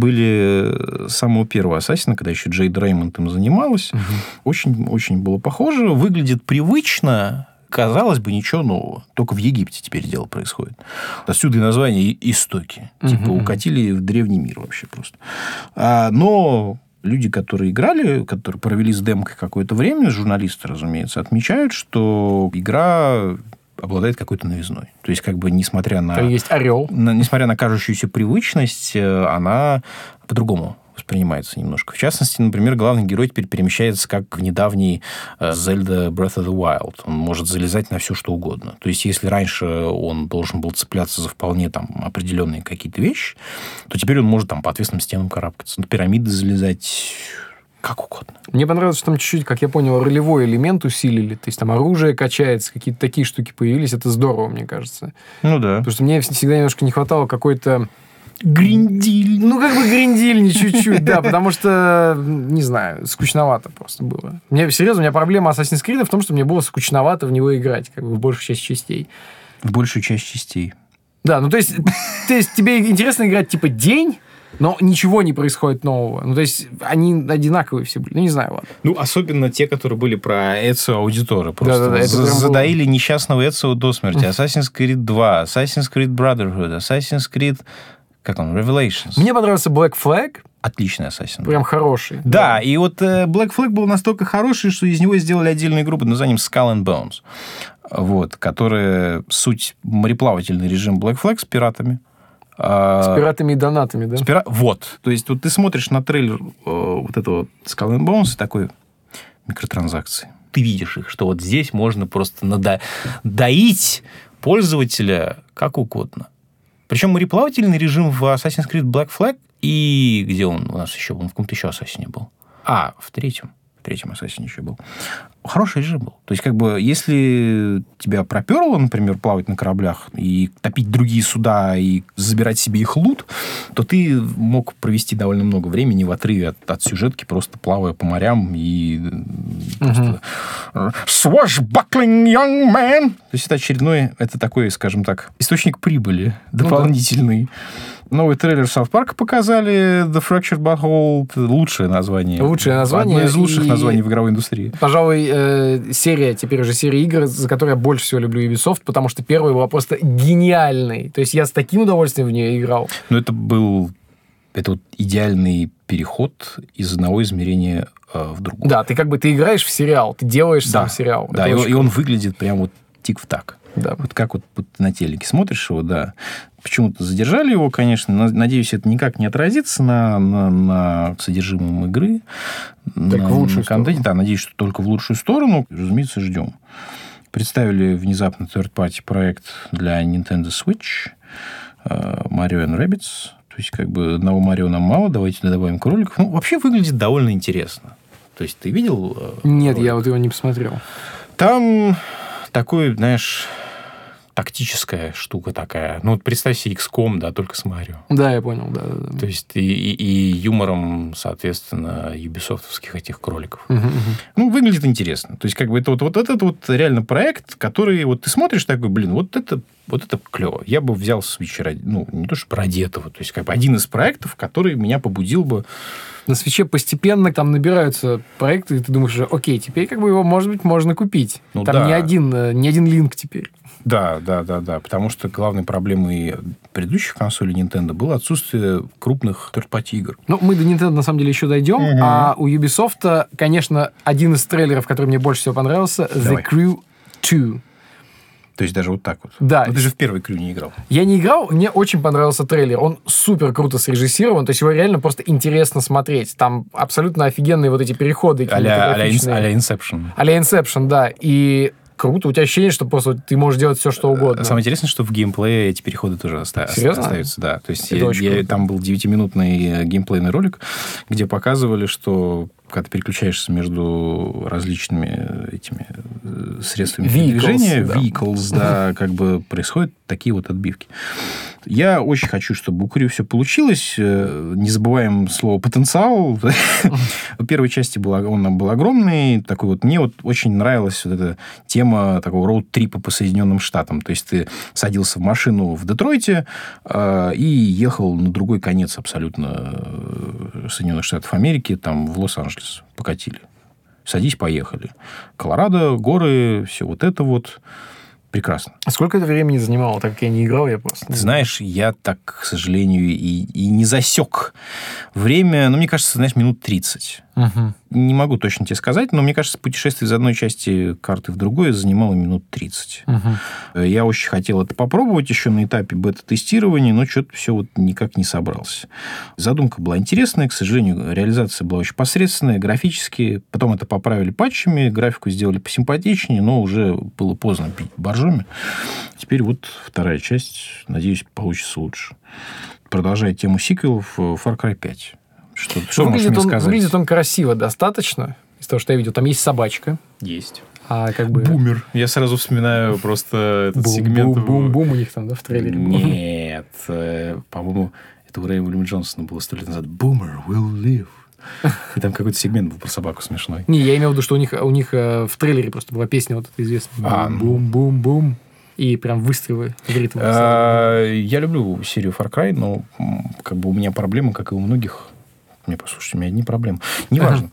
были с самого первого Ассасина, когда еще Джейд Реймонд им занималась. Очень-очень угу. было похоже. Выглядит привычно. Казалось бы, ничего нового. Только в Египте теперь дело происходит. Отсюда и название «Истоки». Uh-huh. Типа укатили в древний мир вообще просто. А, но люди, которые играли, которые провели с демкой какое-то время, журналисты, разумеется, отмечают, что игра обладает какой-то новизной. То есть, как бы, несмотря на... Там есть орел. На, несмотря на кажущуюся привычность, она по-другому воспринимается немножко. В частности, например, главный герой теперь перемещается как в недавний Zelda Breath of the Wild. Он может залезать на все, что угодно. То есть, если раньше он должен был цепляться за вполне там определенные какие-то вещи, то теперь он может там по отвесным стенам карабкаться, на пирамиды залезать, как угодно. Мне понравилось, что там чуть-чуть, как я понял, ролевой элемент усилили. То есть, там оружие качается, какие-то такие штуки появились. Это здорово, мне кажется. Ну, да. Потому что мне всегда немножко не хватало какой-то... Гриндиль. Ну, как бы гриндильни чуть-чуть, да, потому что, не знаю, скучновато просто было. Мне, серьезно, у меня проблема Assassin's Creed в том, что мне было скучновато в него играть, как бы в большую часть частей. В большую часть частей. Да, ну, то есть, то есть тебе интересно играть, типа, день, но ничего не происходит нового. Ну, то есть, они одинаковые все были. Ну, не знаю, ладно. Ну, особенно те, которые были про Эцио Аудиторы. Просто Да-да-да, это прям было- задоили несчастного Эцио до смерти. Assassin's Creed два, Assassin's Creed Brotherhood, Assassin's Creed... Как он? Revelations. Мне понравился Black Flag, Отличный Assassin. прям хороший. Да, и вот э, Black Flag был настолько хороший, что из него сделали отдельную группу под названием Skull and Bones, вот, которая суть мореплавательный режим Black Flag с пиратами. С пиратами и донатами, да? С пира... Вот. То есть, вот ты смотришь на трейлер э, вот этого Skull and Bones и такой микротранзакции. Ты видишь их, что вот здесь можно просто надо... доить пользователя как угодно. Причем мореплавательный режим в Assassin's Creed Black Flag и... Где он у нас еще был? Он в каком-то еще Ассасине был. А, в третьем. В третьем Ассасине еще был. хороший режим был. То есть, как бы, если тебя проперло, например, плавать на кораблях и топить другие суда и забирать себе их лут, то ты мог провести довольно много времени в отрыве от, от сюжетки, просто плавая по морям и просто... Swashbuckling young man! То есть, это очередной, это такой, скажем так, источник прибыли дополнительный. Ну, да. Новый трейлер Саут Парка показали. The Fractured Butthole. Лучшее название. Лучшее название. Одно из лучших и... названий в игровой индустрии. Пожалуй, э, серия, теперь уже серия игр, за которую я больше всего люблю Ubisoft, потому что первая была просто гениальной. То есть я с таким удовольствием в нее играл. Ну, это был... Это вот идеальный переход из одного измерения э, в другое. Да, ты как бы ты играешь в сериал, ты делаешь да, сам сериал. Да, и, и он выглядит прям вот тик в так. Да. Вот как вот, вот на телеке смотришь его, да. Почему-то задержали его, конечно. Надеюсь, это никак не отразится на, на, на содержимом игры. Так на, в лучшую на контенте. сторону. Да, надеюсь, что только в лучшую сторону. Разумеется, ждем. Представили внезапно third-party проект для Nintendo Switch. Mario and Rabbids. То есть, как бы, одного Марио нам мало, давайте добавим кроликов. Ну, вообще выглядит довольно интересно. То есть, ты видел? Нет, кролик? Я вот его не посмотрел. Там... Такой, знаешь, тактическая штука такая. Ну, вот представь себе икс ком, да, только с Марио. Да, я понял, да. да, да. То есть и, и, и юмором, соответственно, юбисофтовских этих кроликов. Uh-huh, uh-huh. Ну, выглядит интересно. То есть, как бы, это вот, вот этот вот реально проект, который вот ты смотришь такой, блин, вот это, вот это клево. Я бы взял Switch ради, ну, не то, что ради этого. То есть, как бы, один из проектов, который меня побудил бы... На Свитче постепенно там набираются проекты, и ты думаешь, окей, теперь как бы его, может быть, можно купить. Ну, там да. не, один, не один линк теперь. Да, да, да, да. Потому что главной проблемой предыдущих консолей Nintendo было отсутствие крупных third-party игр. Ну, мы до Nintendo, на самом деле, еще дойдем. Угу. А у Ubisoft, конечно, один из трейлеров, который мне больше всего понравился, Давай. The Crew два. То есть даже вот так вот. Да. Но ты же в первый Крю не играл. Я не играл, мне очень понравился трейлер. Он супер круто срежиссирован, то есть его реально просто интересно смотреть. Там абсолютно офигенные вот эти переходы. А-ля, а-ля Inception. А-ля Inception, да. И круто. У тебя ощущение, что просто ты можешь делать все, что угодно. Самое интересное, что в геймплее эти переходы тоже оста- остаются. Да. То есть я, я, там был девятиминутный геймплейный ролик, где показывали, что когда ты переключаешься между различными этими средствами vehicles, передвижения, да. vehicles, да, как бы происходят такие вот отбивки. Я очень хочу, чтобы у Крю все получилось. Не забываем слово «потенциал». В первой части был, он был огромный. Такой вот, мне вот очень нравилась вот эта тема такого роуд-трипа по Соединенным Штатам. То есть ты садился в машину в Детройте э, и ехал на другой конец абсолютно Соединенных Штатов Америки, там в Лос-Анджелес покатили. Садись, поехали. Колорадо, горы, все вот это вот. Прекрасно. А сколько это времени занимало, так как я не играл, я просто... Ты знаешь, я так, к сожалению, и, и не засек время, ну, мне кажется, знаешь, минут тридцать. Угу. Не могу точно тебе сказать, но мне кажется, путешествие из одной части карты в другую занимало минут тридцать. Угу. Я очень хотел это попробовать еще на этапе бета-тестирования, но что-то все вот никак не собрался. Задумка была интересная, к сожалению, реализация была очень посредственная, графически. Потом это поправили патчами, графику сделали посимпатичнее, но уже было поздно пить боржоми. Теперь вот вторая часть, надеюсь, получится лучше. Продолжая тему сиквелов, Far Cry пять. Что, что можешь мне он, сказать? Выглядит он красиво достаточно, из того, что я видел. Там есть собачка. Есть. А как бы... Бумер. Я сразу вспоминаю просто этот бум, сегмент. Бум-бум-бум у них там, да, в трейлере? Нет. По-моему, это у Рэя Уильяма Джонсона было сто лет назад. Boomer will live. И там какой-то сегмент был про собаку смешной. Не, я имел в виду, что у них, у них в трейлере просто была песня вот эта известная. Бум-бум-бум. И прям выстрелы в ритм. Я люблю серию Far Cry, но как бы у меня проблемы, как и у многих. Мне, послушайте, у меня одни проблемы. Неважно.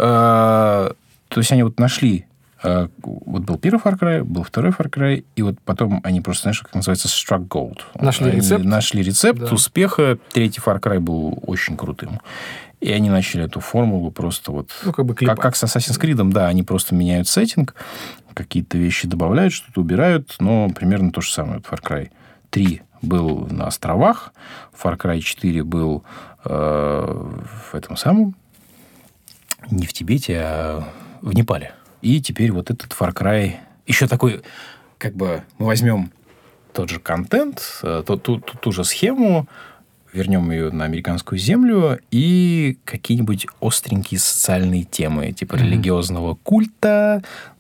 То есть они вот нашли... Вот был первый Far Cry, был второй Far Cry, и вот потом они просто, знаешь, как называется, struck gold. Нашли они рецепт. Нашли рецепт да. успеха. Третий Far Cry был очень крутым. И они начали эту формулу просто вот... Ну, как бы как, как с Assassin's Creed, да, они просто меняют сеттинг, какие-то вещи добавляют, что-то убирают, но примерно то же самое. Вот Far Cry три был на островах, Far Cry четыре был э, в этом самом... Не в Тибете, а в Непале. И теперь вот этот Far Cry... Еще такой, как бы, мы возьмем тот же контент, ту, ту, ту, ту же схему, вернем ее на американскую землю, и какие-нибудь остренькие социальные темы, типа mm-hmm. религиозного культа,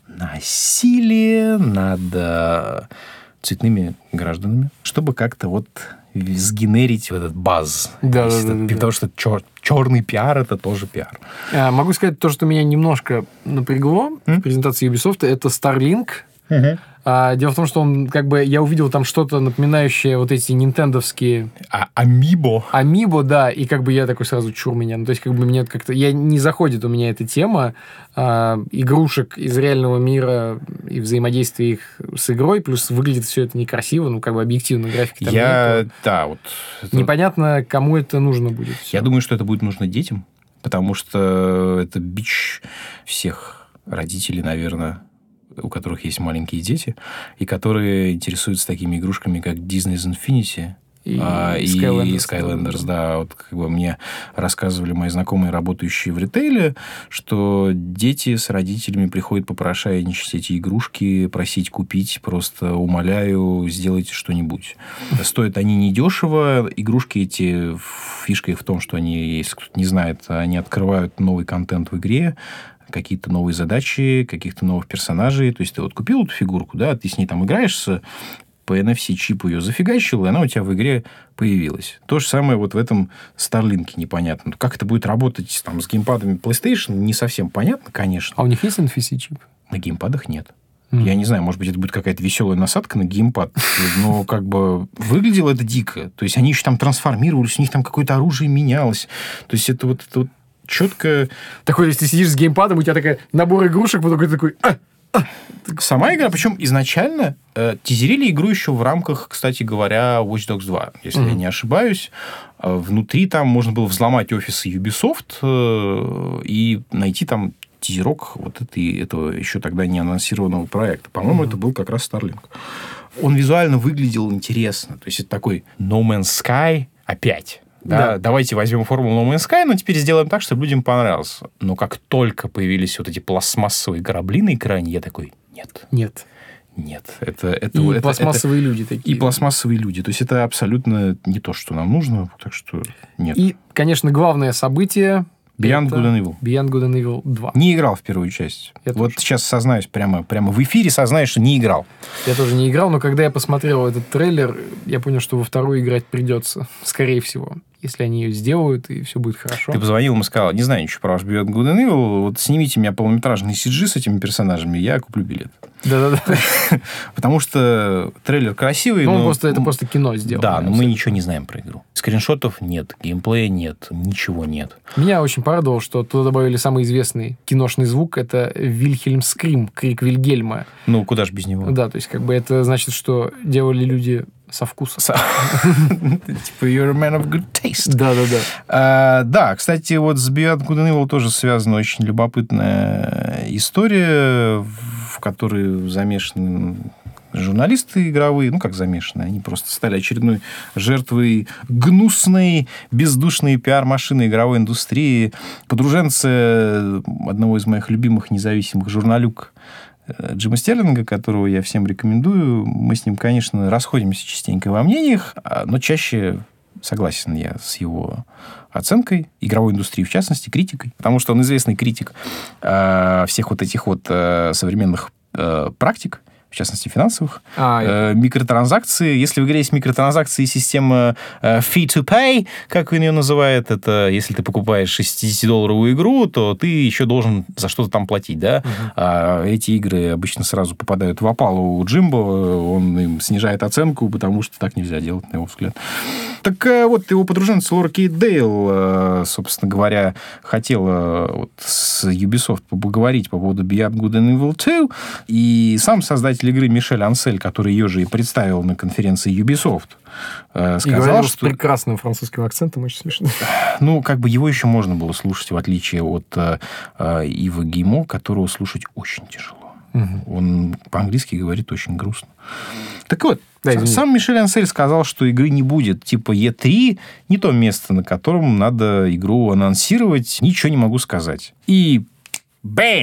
насилия над э, цветными гражданами, чтобы как-то вот сгенерить вот этот базз. Да, да, да, да, потому да. что чер- черный пиар — это тоже пиар. А, могу сказать, то, что меня немножко напрягло mm? в презентации Ubisoft, это Starlink. Uh-huh. А, дело в том, что он, как бы, я увидел там что-то напоминающее вот эти нинтендовские... А, Амибо. Амибо, да, и как бы я такой сразу чур меня. Ну, то есть, как бы мне как-то... Я, не заходит у меня эта тема а, игрушек из реального мира и взаимодействия их с игрой, плюс выглядит все это некрасиво, ну, как бы объективно, графики там я... нету. Да, вот... Это... Непонятно, кому это нужно будет. Я думаю, что это будет нужно детям, потому что это бич всех родителей, наверное, у которых есть маленькие дети, и которые интересуются такими игрушками, как Disney's Infinity и, а, и Skylanders. Skylanders. Да, вот как бы мне рассказывали мои знакомые, работающие в ритейле, что дети с родителями приходят попрошайничать эти игрушки, просить купить, просто умоляю, сделайте что-нибудь. Стоят они недешево. Игрушки эти, фишка их в том, что они, если кто-то не знает, они открывают новый контент в игре, какие-то новые задачи, каких-то новых персонажей. То есть ты вот купил эту фигурку, да, ты с ней там играешь, с, по эн эф си-чипу ее зафигачил, и она у тебя в игре появилась. То же самое вот в этом Starlink непонятно. Как это будет работать там, с геймпадами PlayStation, не совсем понятно, конечно. А у них есть эн эф си-чип? На геймпадах нет. Mm. Я не знаю, может быть, это будет какая-то веселая насадка на геймпад, но как бы выглядело это дико. То есть они еще там трансформировались, у них там какое-то оружие менялось. То есть это вот, это вот четко... Такой, если ты сидишь с геймпадом, у тебя такой набор игрушек, потом ты такой... А! А! Сама игра, причем изначально э, тизерили игру еще в рамках, кстати говоря, Watch Dogs два, если mm-hmm. я не ошибаюсь. Э, внутри там можно было взломать офисы Ubisoft э, и найти там тизерок вот этой, этого еще тогда не анонсированного проекта. По-моему, mm-hmm. это был как раз Starlink. Он визуально выглядел интересно. То есть это такой No Man's Sky опять. Да, да. Давайте возьмем формулу No Man's Sky, но теперь сделаем так, чтобы людям понравилось. Но как только появились вот эти пластмассовые корабли на экране, я такой, нет. Нет. Нет. Это, это, и это, пластмассовые это, люди такие. И пластмассовые люди. То есть это абсолютно не то, что нам нужно. Так что нет. И, конечно, главное событие... Beyond Good and Evil. Beyond Good and Evil два. Не играл в первую часть. Я вот тоже. Сейчас сознаюсь, прямо, прямо в эфире сознаюсь, что не играл. Я тоже не играл, но когда я посмотрел этот трейлер, я понял, что во вторую играть придется, скорее всего. Если они ее сделают, и все будет хорошо. Ты позвонил ему и сказал, не знаю ничего про ваш Beyond Good and Evil, вот снимите меня полнометражный си джи с этими персонажами, я куплю билет. Да-да-да. Потому что трейлер красивый, ну, но... Просто, это просто кино сделано. Да, но мы ничего не знаем про игру. Скриншотов нет, геймплея нет, ничего нет. Меня очень порадовало, что туда добавили самый известный киношный звук, это Вильхельм Скрим, крик Вильгельма. Ну, куда же без него? Да, то есть, как бы это значит, что делали люди... со вкусом. Типа, you're a man of good taste. Да-да-да. Да, кстати, вот с Beyond Good and Evil тоже связана очень любопытная история, в которой замешаны журналисты игровые, ну, как замешаны, они просто стали очередной жертвой гнусной, бездушной пиар-машины игровой индустрии. Подруженцы одного из моих любимых независимых журналюк Джима Стерлинга, которого я всем рекомендую. Мы с ним, конечно, расходимся частенько во мнениях, но чаще согласен я с его оценкой игровой индустрии, в частности, критикой. Потому что он известный критик э, всех вот этих вот э, современных э, практик, в частности, финансовых, а, э, микротранзакции. Если в игре есть микротранзакции и система э, fee to pay, как он ее называет, это если ты покупаешь шестидесятидолларовую игру, то ты еще должен за что-то там платить, да? Uh-huh. А эти игры обычно сразу попадают в опалу у Джимбо, он им снижает оценку, потому что так нельзя делать, на его взгляд. Так э, вот, его подруженца Лора Кейт Дейл, э, собственно говоря, хотела вот с Ubisoft поговорить по поводу Beyond Good and Evil два, и сам создатель игры Мишель Ансель, который ее же и представил на конференции Ubisoft, э, сказал, и что... с прекрасным французским акцентом, очень смешно. Ну, как бы его еще можно было слушать, в отличие от э, э, Ива Геймо, которого слушать очень тяжело. Угу. Он по-английски говорит очень грустно. Так вот, да, сам Мишель Ансель сказал, что игры не будет. Типа и три не то место, на котором надо игру анонсировать. Ничего не могу сказать. И бэм!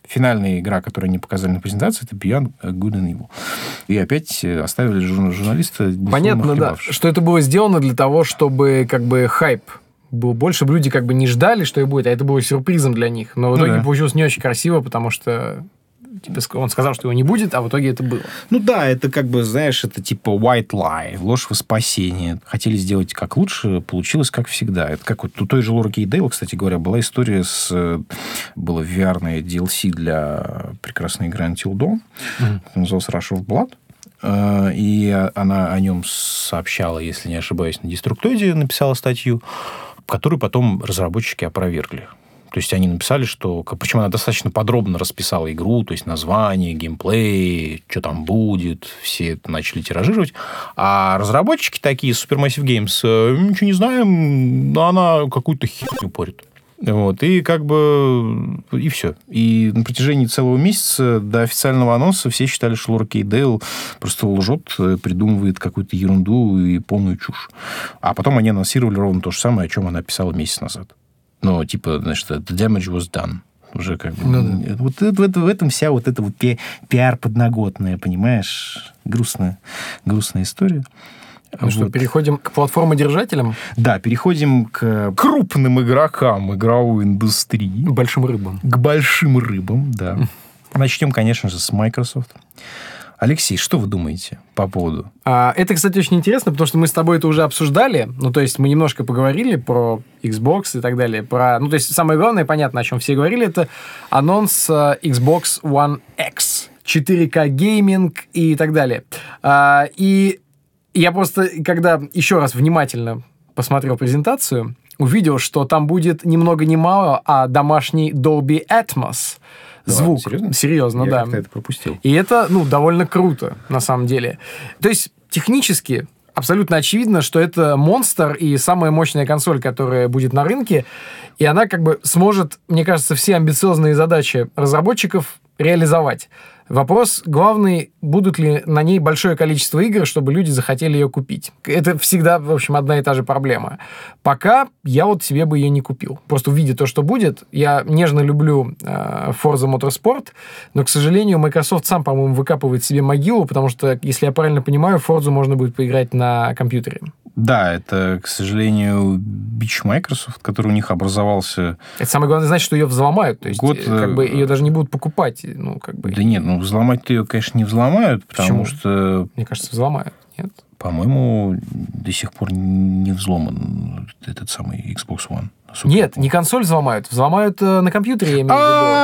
Финальная игра, которую они показали на презентации, это Beyond Good and Evil. И опять оставили жур- журналиста... Понятно, да, что это было сделано для того, чтобы как бы хайп был больше, люди как бы не ждали, что и будет, а это было сюрпризом для них. Но в итоге ну, да. получилось не очень красиво, потому что типа, он сказал, что его не будет, а в итоге это было. Ну да, это как бы, знаешь, это типа white lie, ложь во спасение. Хотели сделать как лучше, получилось как всегда. Это как вот у той же Лоры Кейдейл, кстати говоря, была история с... Было ви ар-ное ди эл си для прекрасной игры Until Dawn. Mm-hmm. Это называлось Rush of Blood. И она о нем сообщала, если не ошибаюсь, на Деструктоиде, написала статью, которую потом разработчики опровергли. То есть они написали, что... Причем она достаточно подробно расписала игру, то есть название, геймплей, что там будет. Все это начали тиражировать. А разработчики такие, Supermassive Games, ничего не знаем, но она какую-то херню порит. Вот, и как бы... И все. И на протяжении целого месяца до официального анонса все считали, что Лора Кейдейл просто лжет, придумывает какую-то ерунду и полную чушь. А потом они анонсировали ровно то же самое, о чем она писала месяц назад. Ну, типа, значит, the damage was done. Уже как бы... Ну, да. Вот в, в, в этом вся вот эта вот пи- пиар-подноготная, понимаешь? Грустная, грустная история. Ну вот. Что, переходим к платформодержателям? Да, переходим к крупным игрокам игровой индустрии. Большим рыбам. К большим рыбам, да. Начнем, конечно же, с Microsoft. Алексей, что вы думаете по поводу? А, это, кстати, очень интересно, потому что мы с тобой это уже обсуждали. Ну, то есть, мы немножко поговорили про Xbox и так далее. Про... Ну, то есть, самое главное, понятно, о чем все говорили, это анонс uh, Xbox One X, четыре ка гейминг и так далее. А, и я просто, когда еще раз внимательно посмотрел презентацию, увидел, что там будет ни много ни мало, а домашний Dolby Atmos. Да, звук. Серьезно? Серьезно, Я да. Я как-то это пропустил. И это, ну, довольно круто, на самом деле. То есть, технически абсолютно очевидно, что это монстр и самая мощная консоль, которая будет на рынке, и она как бы сможет, мне кажется, все амбициозные задачи разработчиков реализовать. Вопрос главный, будут ли на ней большое количество игр, чтобы люди захотели ее купить. Это всегда, в общем, одна и та же проблема. Пока я вот себе бы ее не купил. Просто увидя то, что будет, я нежно люблю э, Forza Motorsport, но, к сожалению, Microsoft сам, по-моему, выкапывает себе могилу, потому что, если я правильно понимаю, Forza можно будет поиграть на компьютере. Да, это, к сожалению, бич Microsoft, который у них образовался... Это самое главное, значит, что ее взломают. То есть, год... как бы, ее даже не будут покупать. Ну, как бы... Да нет, ну, взломать-то ее, конечно, не взломают, потому Почему? что... Мне кажется, взломают. Нет? По-моему, до сих пор не взломан этот самый Xbox One. Нет, не консоль взломают. Взломают на компьютере, я имею в виду.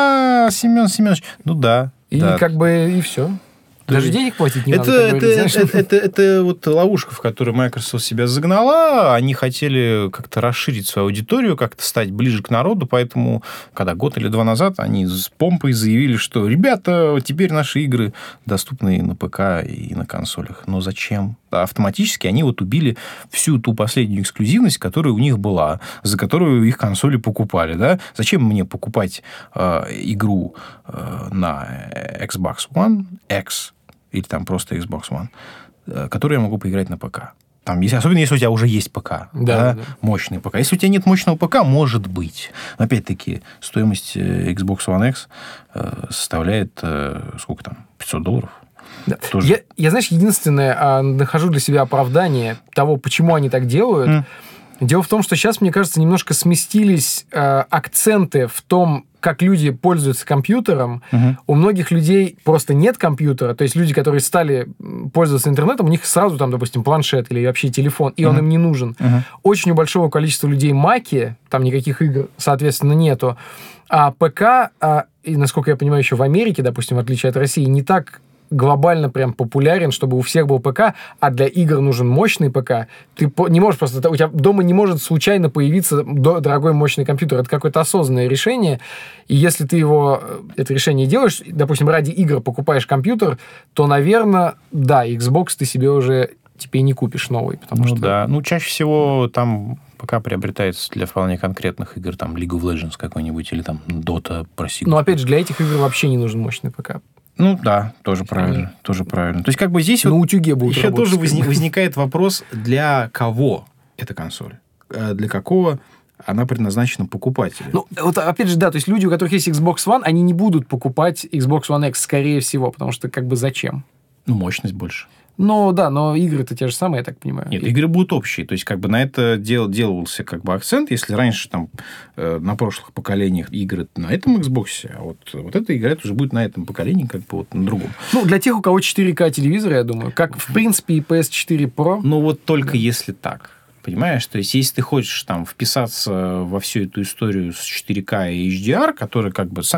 А, Семен Семенович, ну да. И как бы, и все. Даже денег платить не это, надо. Это, это, это, это, это вот ловушка, в которую Microsoft себя загнала. Они хотели как-то расширить свою аудиторию, как-то стать ближе к народу, поэтому, когда год или два назад, они с помпой заявили, что, ребята, теперь наши игры доступны на ПК и на консолях. Но зачем? Автоматически они вот убили всю ту последнюю эксклюзивность, которая у них была, за которую их консоли покупали. Да? Зачем мне покупать э, игру э, на Xbox One X, или там просто Xbox One, которую я могу поиграть на ПК. Там, если, особенно, если у тебя уже есть ПК, да, да, да. мощный ПК. Если у тебя нет мощного ПК, может быть. Но, опять-таки, стоимость Xbox One X составляет, сколько там, пятьсот долларов? Да. Я, я, знаешь, единственное, нахожу для себя оправдание того, почему они так делают. Mm. Дело в том, что сейчас, мне кажется, немножко сместились э, акценты в том, как люди пользуются компьютером. Uh-huh. У многих людей просто нет компьютера. То есть люди, которые стали пользоваться интернетом, у них сразу там, допустим, планшет или вообще телефон, и uh-huh. он им не нужен. Uh-huh. Очень у большого количества людей маки, там никаких игр, соответственно, нету. А ПК, а, и, насколько я понимаю, еще в Америке, допустим, в отличие от России, не так глобально прям популярен, чтобы у всех был ПК, а для игр нужен мощный ПК. Ты не можешь просто... У тебя дома не может случайно появиться дорогой мощный компьютер. Это какое-то осознанное решение. И если ты его, это решение делаешь, допустим, ради игр покупаешь компьютер, то, наверное, да, Xbox ты себе уже теперь не купишь новый. Потому ну что... да. Ну, чаще всего там ПК приобретается для вполне конкретных игр, там, League of Legends какой-нибудь, или там Dota, прости. Но, опять же, для этих игр вообще не нужен мощный ПК. Ну да, тоже правильно, тоже правильно. То есть как бы здесь на вот утюге будут еще работать, тоже возник, возникает вопрос, для кого эта консоль, для какого она предназначена покупателю. Ну, вот опять же, да, то есть люди, у которых есть Xbox One, они не будут покупать Xbox One X, скорее всего, потому что как бы зачем? Ну, мощность больше. Ну, да, но игры-то те же самые, я так понимаю. Нет, игры будут общие. То есть, как бы на это дел, делался как бы акцент. Если раньше там э, на прошлых поколениях игры на этом Xbox, а вот, вот эта игра уже будет на этом поколении, как бы вот на другом. Ну, для тех, у кого четыре ка телевизор, я думаю, как, в принципе, и пи эс четыре Pro. Ну, вот только да. если так. Понимаешь? То есть, если ты хочешь там вписаться во всю эту историю с четыре ка и эйч ди ар, который как бы...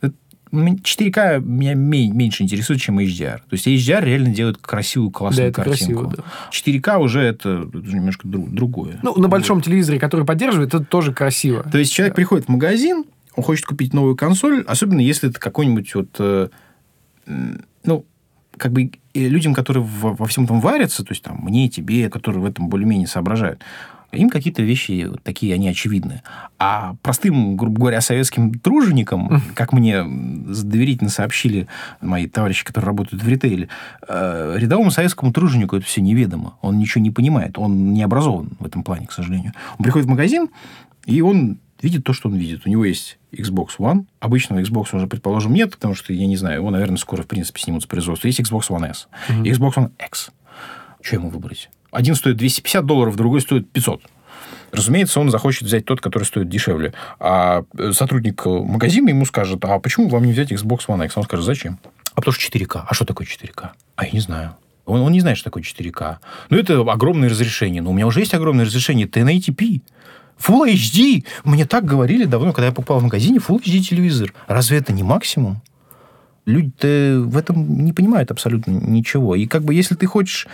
четыре ка меня меньше интересует, чем эйч ди ар. То есть, эйч ди ар реально делает красивую, классную да, картинку. Красиво, да. четыре ка уже это немножко другое. Ну, на большом вот. телевизоре, который поддерживает, это тоже красиво. То есть, человек да. приходит в магазин, он хочет купить новую консоль, особенно если это какой-нибудь вот... Э, ну, как бы людям, которые во, во всем этом варятся, то есть, там, мне, тебе, которые в этом более-менее соображают, им какие-то вещи вот такие, они очевидны. А простым, грубо говоря, советским труженикам, как мне доверительно сообщили мои товарищи, которые работают в ритейле, рядовому советскому труженику это все неведомо. Он ничего не понимает. Он не образован в этом плане, к сожалению. Он приходит в магазин, и он видит то, что он видит. У него есть Xbox One. Обычного Xbox уже, предположим, нет, потому что, я не знаю, его, наверное, скоро, в принципе, снимут с производства. Есть Xbox One S. Mm-hmm. Xbox One X. Что ему выбрать? Один стоит двести пятьдесят долларов, другой стоит пятьсот. Разумеется, он захочет взять тот, который стоит дешевле. А сотрудник магазина ему скажет, а почему вам не взять Xbox One X? Он скажет, зачем? А потому что четыре ка. А что такое четыре ка? А я не знаю. Он, он не знает, что такое четыре ка. Ну, это огромное разрешение. Но у меня уже есть огромное разрешение тен эйти пи. Full эйч ди. Мне так говорили давно, когда я покупал в магазине Full эйч ди телевизор. Разве это не максимум? Люди-то в этом не понимают абсолютно ничего. И как бы если ты хочешь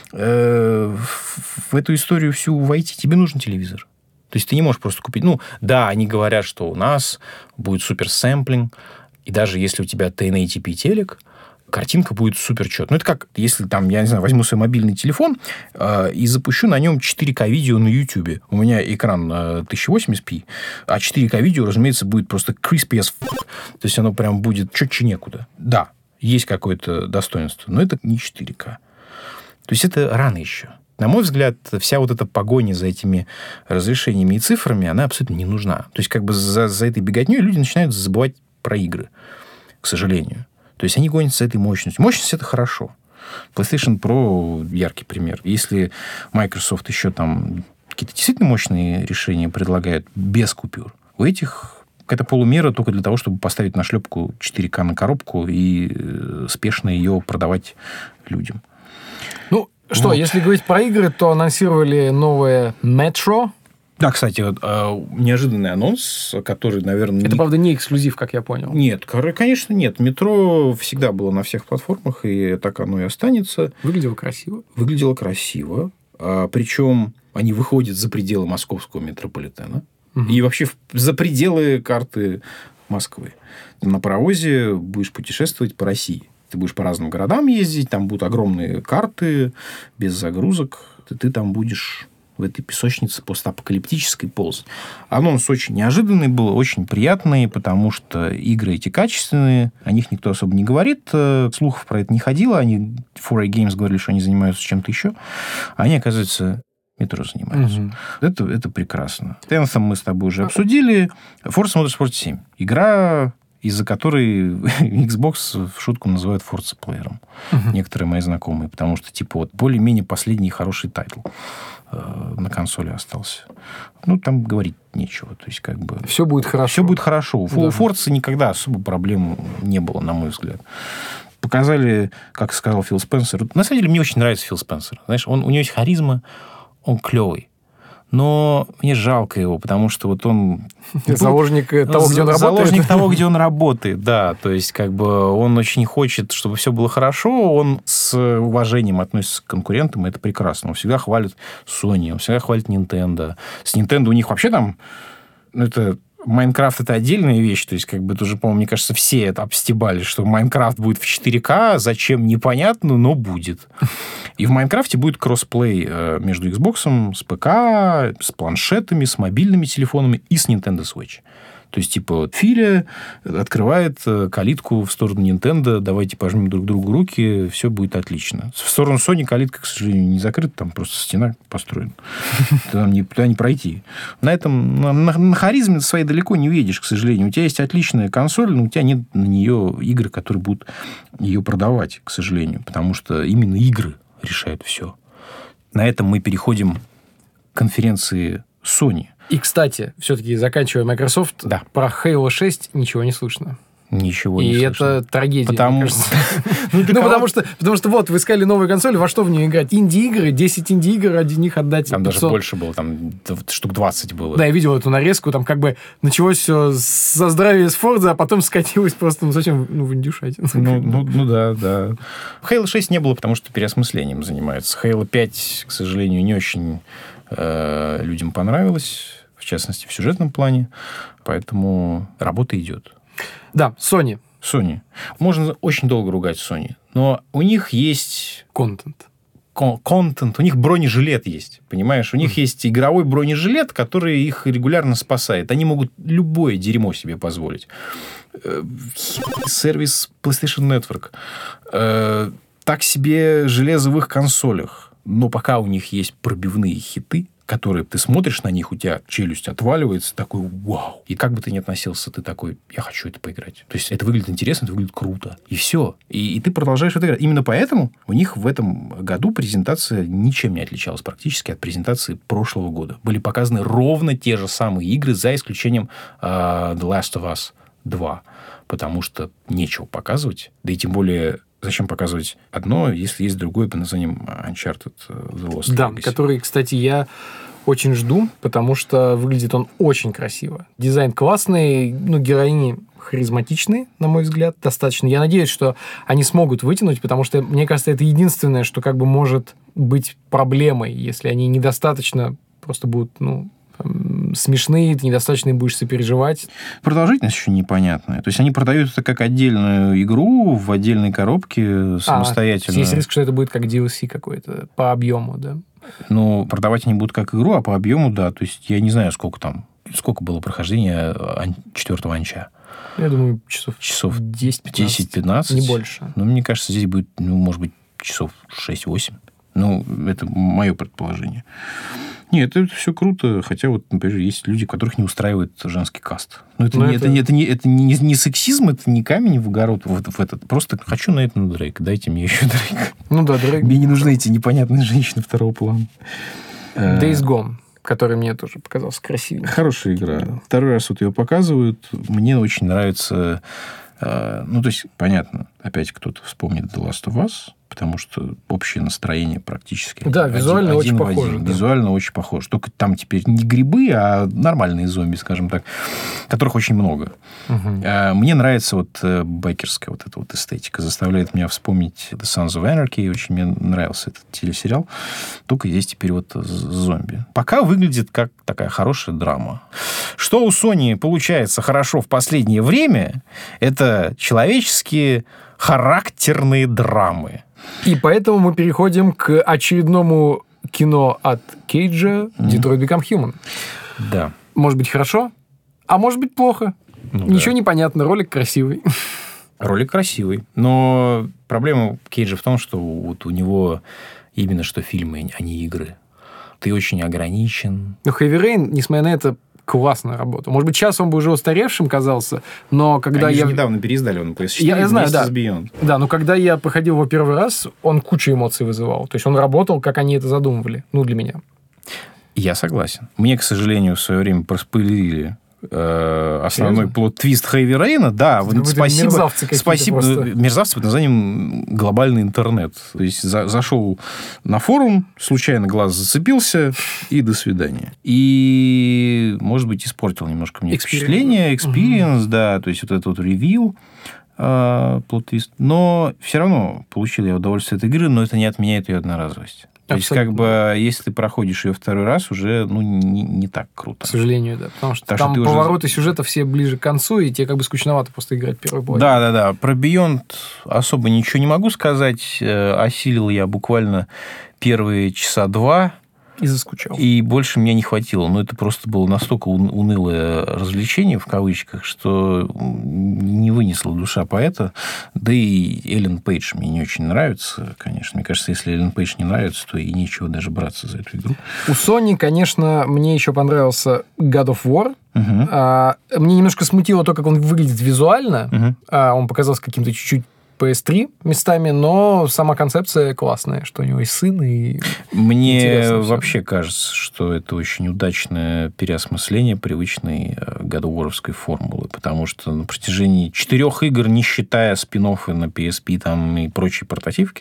э, в эту историю всю войти, тебе нужен телевизор. То есть ты не можешь просто купить... Ну, да, они говорят, что у нас будет суперсэмплинг, и даже если у тебя тен эйти пи телек, картинка будет супер четкая. Ну, это как, если там, я не знаю, возьму свой мобильный телефон э, и запущу на нем четыре ка видео на YouTube. У меня экран э, тысяча восемьдесят пи, а четыре ка видео, разумеется, будет просто crispy as fuck. То есть оно прям будет четче некуда. Да, есть какое-то достоинство, но это не четыре ка. То есть это рано еще. На мой взгляд, вся вот эта погоня за этими разрешениями и цифрами, она абсолютно не нужна. То есть как бы за, за этой беготней люди начинают забывать про игры, к сожалению. То есть они гонятся с этой мощностью. Мощность – это хорошо. PlayStation Pro – яркий пример. Если Microsoft еще там какие-то действительно мощные решения предлагает без купюр, у этих какая-то полумера только для того, чтобы поставить нашлепку четыре ка на коробку и э, спешно ее продавать людям. Ну, что, вот. Если говорить про игры, то анонсировали новое Metro. Да, кстати, вот, э, неожиданный анонс, который, наверное... Это, не... правда, не эксклюзив, как я понял. Нет, конечно, нет. Метро всегда было на всех платформах, и так оно и останется. Выглядело красиво. Выглядело красиво. А, причем они выходят за пределы московского метрополитена. Угу. И вообще за пределы карты Москвы. На паровозе будешь путешествовать по России. Ты будешь по разным городам ездить, там будут огромные карты, без загрузок. И ты там будешь... в этой песочнице постапокалиптической ползать. Анонс очень неожиданный был, очень приятный, потому что игры эти качественные, о них никто особо не говорит, слухов про это не ходило, они фор эй Games говорили, что они занимаются чем-то еще, а они, оказывается, Метро занимаются. Угу. Это, это прекрасно. Anthem мы с тобой уже обсудили. Forza Motorsport семь. Игра, из-за которой Xbox в шутку называют Forza плеером. Угу. Некоторые мои знакомые. Потому что, типа, вот более-менее последний хороший тайтл э, на консоли остался. Ну, там говорить нечего. То есть, как бы... Все будет хорошо. Все будет хорошо. У да. Forza никогда особо проблем не было, на мой взгляд. Показали, как сказал Фил Спенсер. На самом деле, мне очень нравится Фил Спенсер. Знаешь, он, у него есть харизма, он клевый. Но мне жалко его, потому что вот он... Заложник того, где он работает. Заложник того, где он работает, да. То есть, как бы, он очень хочет, чтобы все было хорошо. Он с уважением относится к конкурентам, и это прекрасно. Он всегда хвалит Sony, он всегда хвалит Nintendo. С Nintendo у них вообще там... Это... Майнкрафт — это отдельная вещь. То есть, как бы, тоже, по-моему, мне кажется, все это обстебали, что Майнкрафт будет в четыре ка. Зачем, непонятно, но будет. И в Майнкрафте будет кроссплей между Xbox, с ПК, с планшетами, с мобильными телефонами и с Nintendo Switch. То То есть, типа, Филя открывает калитку в сторону Nintendo, давайте пожмем друг другу руки, все будет отлично. В сторону Sony калитка, к сожалению, не закрыта, там просто стена построена. Туда не, туда не пройти. На этом, на, на харизме своей далеко не уедешь, к сожалению. У тебя есть отличная консоль, но у тебя нет на нее игр, которые будут ее продавать, к сожалению. Потому что именно игры решают все. На этом мы переходим к конференции Sony. И, кстати, все-таки, заканчивая Microsoft, да. про Halo шесть ничего не слышно. Ничего не и слышно. И это трагедия, потому... мне кажется. Ну, потому что, потому что вот, вы искали новую консоль, во что в нее играть? Инди-игры, десять инди-игр, ради них отдать там даже больше было, там штук двадцать было. Да, я видел эту нарезку, там как бы началось все со здравия с Форза, а потом скатилось просто, ну, зачем, ну, в индюшатину. Ну, ну, ну, да, да. Halo шесть не было, потому что переосмыслением занимается. Halo пять, к сожалению, не очень э, людям понравилось, в частности, в сюжетном плане, поэтому работа идет. Да, Sony. Sony. Можно очень долго ругать Sony, но у них есть... Контент. Контент. У них бронежилет есть, понимаешь? У них есть игровой бронежилет, который их регулярно спасает. Они могут любое дерьмо себе позволить. Сервис PlayStation Network. Так себе железо в их консолях. Но пока у них есть пробивные хиты, которые ты смотришь на них, у тебя челюсть отваливается, такой вау. И как бы ты ни относился, ты такой, я хочу это поиграть. То есть это выглядит интересно, это выглядит круто. И все. И, и ты продолжаешь это играть. Именно поэтому у них в этом году презентация ничем не отличалась практически от презентации прошлого года. Были показаны ровно те же самые игры, за исключением uh, The Last of Us два. Потому что нечего показывать. Да и тем более... Зачем показывать одно, если есть другое под названием Uncharted The Lost Legacy? Да, который, кстати, я очень жду, потому что выглядит он очень красиво. Дизайн классный, ну, героини харизматичные, на мой взгляд, достаточно. Я надеюсь, что они смогут вытянуть, потому что, мне кажется, это единственное, что как бы может быть проблемой, если они недостаточно просто будут, ну... смешные, ты недостаточно будешь сопереживать. Продолжительность еще непонятная. То есть, они продают это как отдельную игру в отдельной коробке самостоятельно. А, есть риск, что это будет как ди эл си какой-то по объему, да? Ну, продавать они будут как игру, а по объему, да. То есть, я не знаю, сколько там, сколько было прохождения четвертого анча. Я думаю, часов, часов десять-пятнадцать. десять-пятнадцать. Не больше. Ну, мне кажется, здесь будет, ну, может быть, часов шесть-восемь. Ну, это мое предположение. Нет, это все круто, хотя вот, например, есть люди, которых не устраивает женский каст. Но это, не, это... Это, это, не, это не, не сексизм, это не камень в огород в, в этот. Просто хочу на это Дрейка, дайте мне еще Дрейка. Ну да, Дрейк. Мне не нужны эти непонятные женщины второго плана. Days Gone, который мне тоже показался красивым. Хорошая игра. Да. Второй раз вот ее показывают. Мне очень нравится... Ну, то есть, понятно, опять кто-то вспомнит The Last of Us, потому что общее настроение практически... Да, визуально один, очень один похоже. Да. Визуально очень похоже. Только там теперь не грибы, а нормальные зомби, скажем так, которых очень много. Угу. Мне нравится вот байкерская вот эта вот эстетика. Заставляет меня вспомнить The Sons of Anarchy. Очень мне нравился этот телесериал. Только здесь теперь вот зомби. Пока выглядит как такая хорошая драма. Что у Sony получается хорошо в последнее время, это человеческие характерные драмы. И поэтому мы переходим к очередному кино от Кейджа «Detroit Become Human». Да. Может быть, хорошо, а может быть, плохо. Ну, Ничего да. не понятно, ролик красивый. Ролик красивый. Но проблема Кейджа в том, что вот у него именно что фильмы, а не игры. Ты очень ограничен. Но Heavy Rain, несмотря на это, классная работа. Может быть, сейчас он бы уже устаревшим казался, но когда Они я... же недавно переиздали он на пи эс четыре я, я знаю, да. с Beyond. Да, но когда я проходил его первый раз, он кучу эмоций вызывал. То есть, он работал, как они это задумывали. Ну, для меня. Я согласен. Мне, к сожалению, в свое время проспойлерили э, основной плот-твист Heavy Rain. Да, вы, спасибо. Мерзавцы спасибо. Мерзавцы под названием «Глобальный интернет». То есть, за, зашел на форум, случайно глаз зацепился, и до свидания. И, может быть, испортил немножко мне Experience. впечатление. Experience, угу. да. То есть, вот этот вот ревью, э, плот-твист. Но все равно получил я удовольствие от игры, но это не отменяет ее одноразовость. То Абсолютно. есть, как бы, если ты проходишь ее второй раз, уже ну, не, не так круто. К сожалению, да. Потому что так там что повороты уже... сюжета все ближе к концу, и тебе как бы скучновато просто играть первый бой. Да-да-да. Про Beyond особо ничего не могу сказать. Осилил я буквально первые часа два. И заскучал. И больше мне не хватило. Но это просто было настолько унылое развлечение, в кавычках, что не вынесла душа поэта. Да и Эллен Пейдж мне не очень нравится, конечно. Мне кажется, если Эллен Пейдж не нравится, то и нечего даже браться за эту игру. У Sony, конечно, мне еще понравился God of War. Угу. А, мне немножко смутило то, как он выглядит визуально. Угу. А, он показался каким-то чуть-чуть пи эс три местами, но сама концепция классная, что у него есть сын. И мне вообще кажется, что это очень удачное переосмысление привычной God of War-овской формулы, потому что на протяжении четырех игр, не считая спин-оффы на пи эс пи там, и прочие портативки,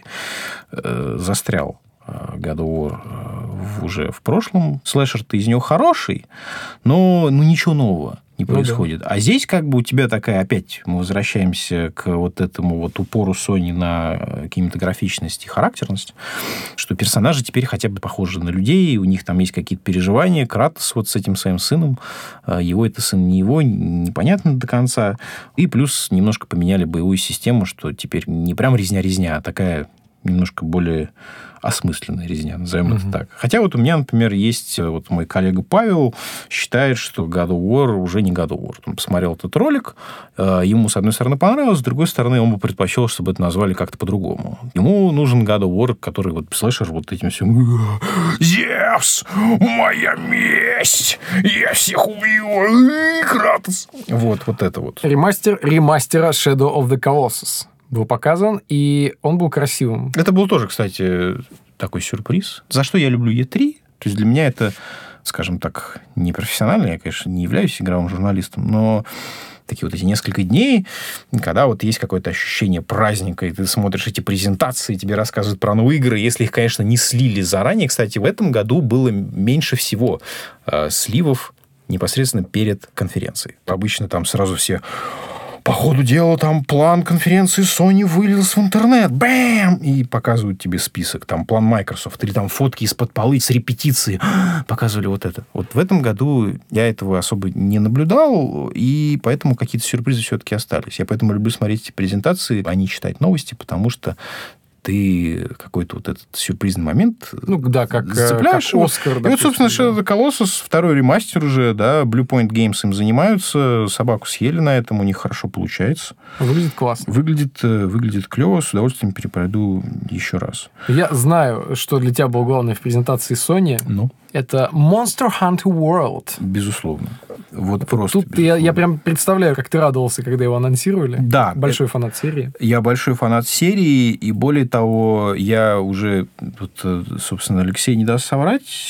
застрял God of War уже в прошлом. Слэшер-то из него хороший, но ну, ничего нового не происходит. Ну, да. А здесь как бы у тебя такая, опять мы возвращаемся к вот этому вот упору Sony на кинематографичность и характерность, что персонажи теперь хотя бы похожи на людей, у них там есть какие-то переживания. Кратос вот с этим своим сыном, его это сын, не его, непонятно до конца. И плюс немножко поменяли боевую систему, что теперь не прям резня-резня, а такая немножко более осмысленная резня, назовем uh-huh. это так. Хотя вот у меня, например, есть вот мой коллега Павел считает, что God of War уже не God of War. Он посмотрел этот ролик, ему, с одной стороны, понравилось, с другой стороны, он бы предпочел, чтобы это назвали как-то по-другому. Ему нужен God of War, который вот слэшер вот этим всем «Зевс! Моя месть! Я всех убью! Кратос!» Вот, вот это вот. Ремастер ремастера Shadow of the Colossus был показан, и он был красивым. Это был тоже, кстати, такой сюрприз. За что я люблю и три. То есть для меня это, скажем так, непрофессионально. Я, конечно, не являюсь игровым журналистом, но такие вот эти несколько дней, когда вот есть какое-то ощущение праздника, и ты смотришь эти презентации, тебе рассказывают про новые игры, если их, конечно, не слили заранее. Кстати, в этом году было меньше всего э, сливов непосредственно перед конференцией. Обычно там сразу все... По ходу дела там план конференции Sony вылился в интернет. Бэм! И показывают тебе список. Там план Microsoft. Или там фотки из-под полы с репетиции. Показывали вот это. Вот в этом году я этого особо не наблюдал. И поэтому какие-то сюрпризы все-таки остались. Я поэтому люблю смотреть эти презентации, а не читать новости, потому что ты какой-то вот этот сюрпризный момент ну, да, как, зацепляешь. как Оскар. И вот, собственно, Shadow of the Colossus, второй ремастер уже, да, Blue Point Games им занимаются, собаку съели на этом, у них хорошо получается. Выглядит классно. Выглядит, выглядит клево, с удовольствием перепройду еще раз. Я знаю, что для тебя было главное в презентации Sony. Ну? Это Monster Hunter World. Безусловно. Вот просто. Тут я, я прям представляю, как ты радовался, когда его анонсировали. Да. Большой это... фанат серии. Я большой фанат серии, и более того, я уже, вот, собственно, Алексей не даст соврать,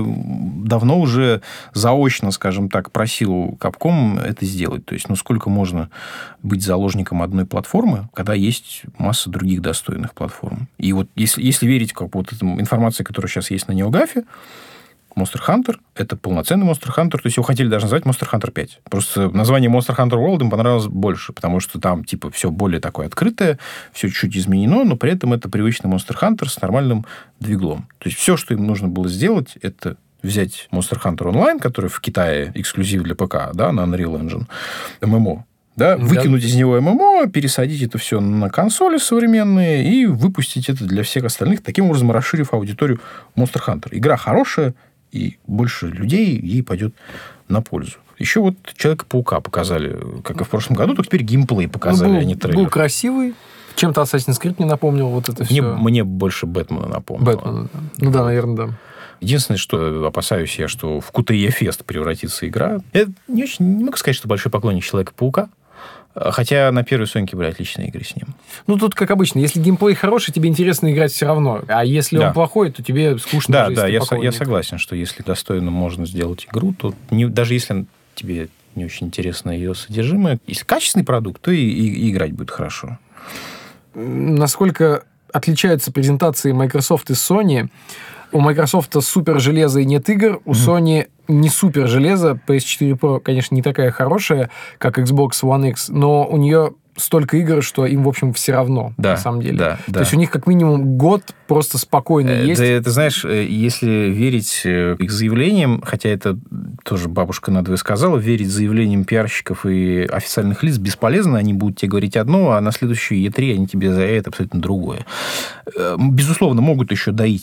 давно уже заочно, скажем так, просил Capcom это сделать. То есть, ну, сколько можно быть заложником одной платформы, когда есть масса других достойных платформ. И вот если, если верить как вот этому информации, которая сейчас есть на NeoGAF, Monster Hunter — это полноценный Monster Hunter. То есть его хотели даже назвать Monster Hunter пять. Просто название Monster Hunter World им понравилось больше, потому что там типа все более такое открытое, все чуть-чуть изменено, но при этом это привычный Monster Hunter с нормальным двиглом. То есть все, что им нужно было сделать, это взять Monster Hunter Online, который в Китае эксклюзив для ПК, да, на Unreal Engine, эм эм о, да, выкинуть да. из него эм эм о, пересадить это все на консоли современные и выпустить это для всех остальных, таким образом расширив аудиторию Monster Hunter. Игра хорошая, и больше людей ей пойдет на пользу. Еще вот Человека-паука показали, как и в прошлом году, только теперь геймплей показали, был, а не трейлер. Был красивый. Чем-то Assassin's Creed мне напомнил вот это мне, все. Мне больше Бэтмена напомнило. Бэтмена, да. Ну да, наверное, да. Единственное, что опасаюсь я, что в кью ти и-фест превратится игра. Я не, очень, не могу сказать, что большой поклонник Человека-паука. Хотя на первой Соньке были отличные игры с ним. Ну, тут, как обычно, если геймплей хороший, тебе интересно играть все равно. А если да. он плохой, то тебе скучно. Да, да, я, со, я согласен, что если достойно можно сделать игру, то не, даже если тебе не очень интересно ее содержимое, если качественный продукт, то и, и, и играть будет хорошо. Насколько отличаются презентации Microsoft и Sony? У Microsoft супер железо и нет игр, у mm-hmm. Sony не супер железо. пи эс четыре Pro, конечно, не такая хорошая, как Xbox One X, но у нее столько игр, что им, в общем, все равно, да, на самом деле. Да, То да. есть у них как минимум год просто спокойно э, есть. Ты, ты знаешь, если верить их заявлениям, хотя это тоже бабушка надвое сказала, верить заявлениям пиарщиков и официальных лиц бесполезно, они будут тебе говорить одно, а на следующую и три они тебе заявят абсолютно другое. Безусловно, могут еще доить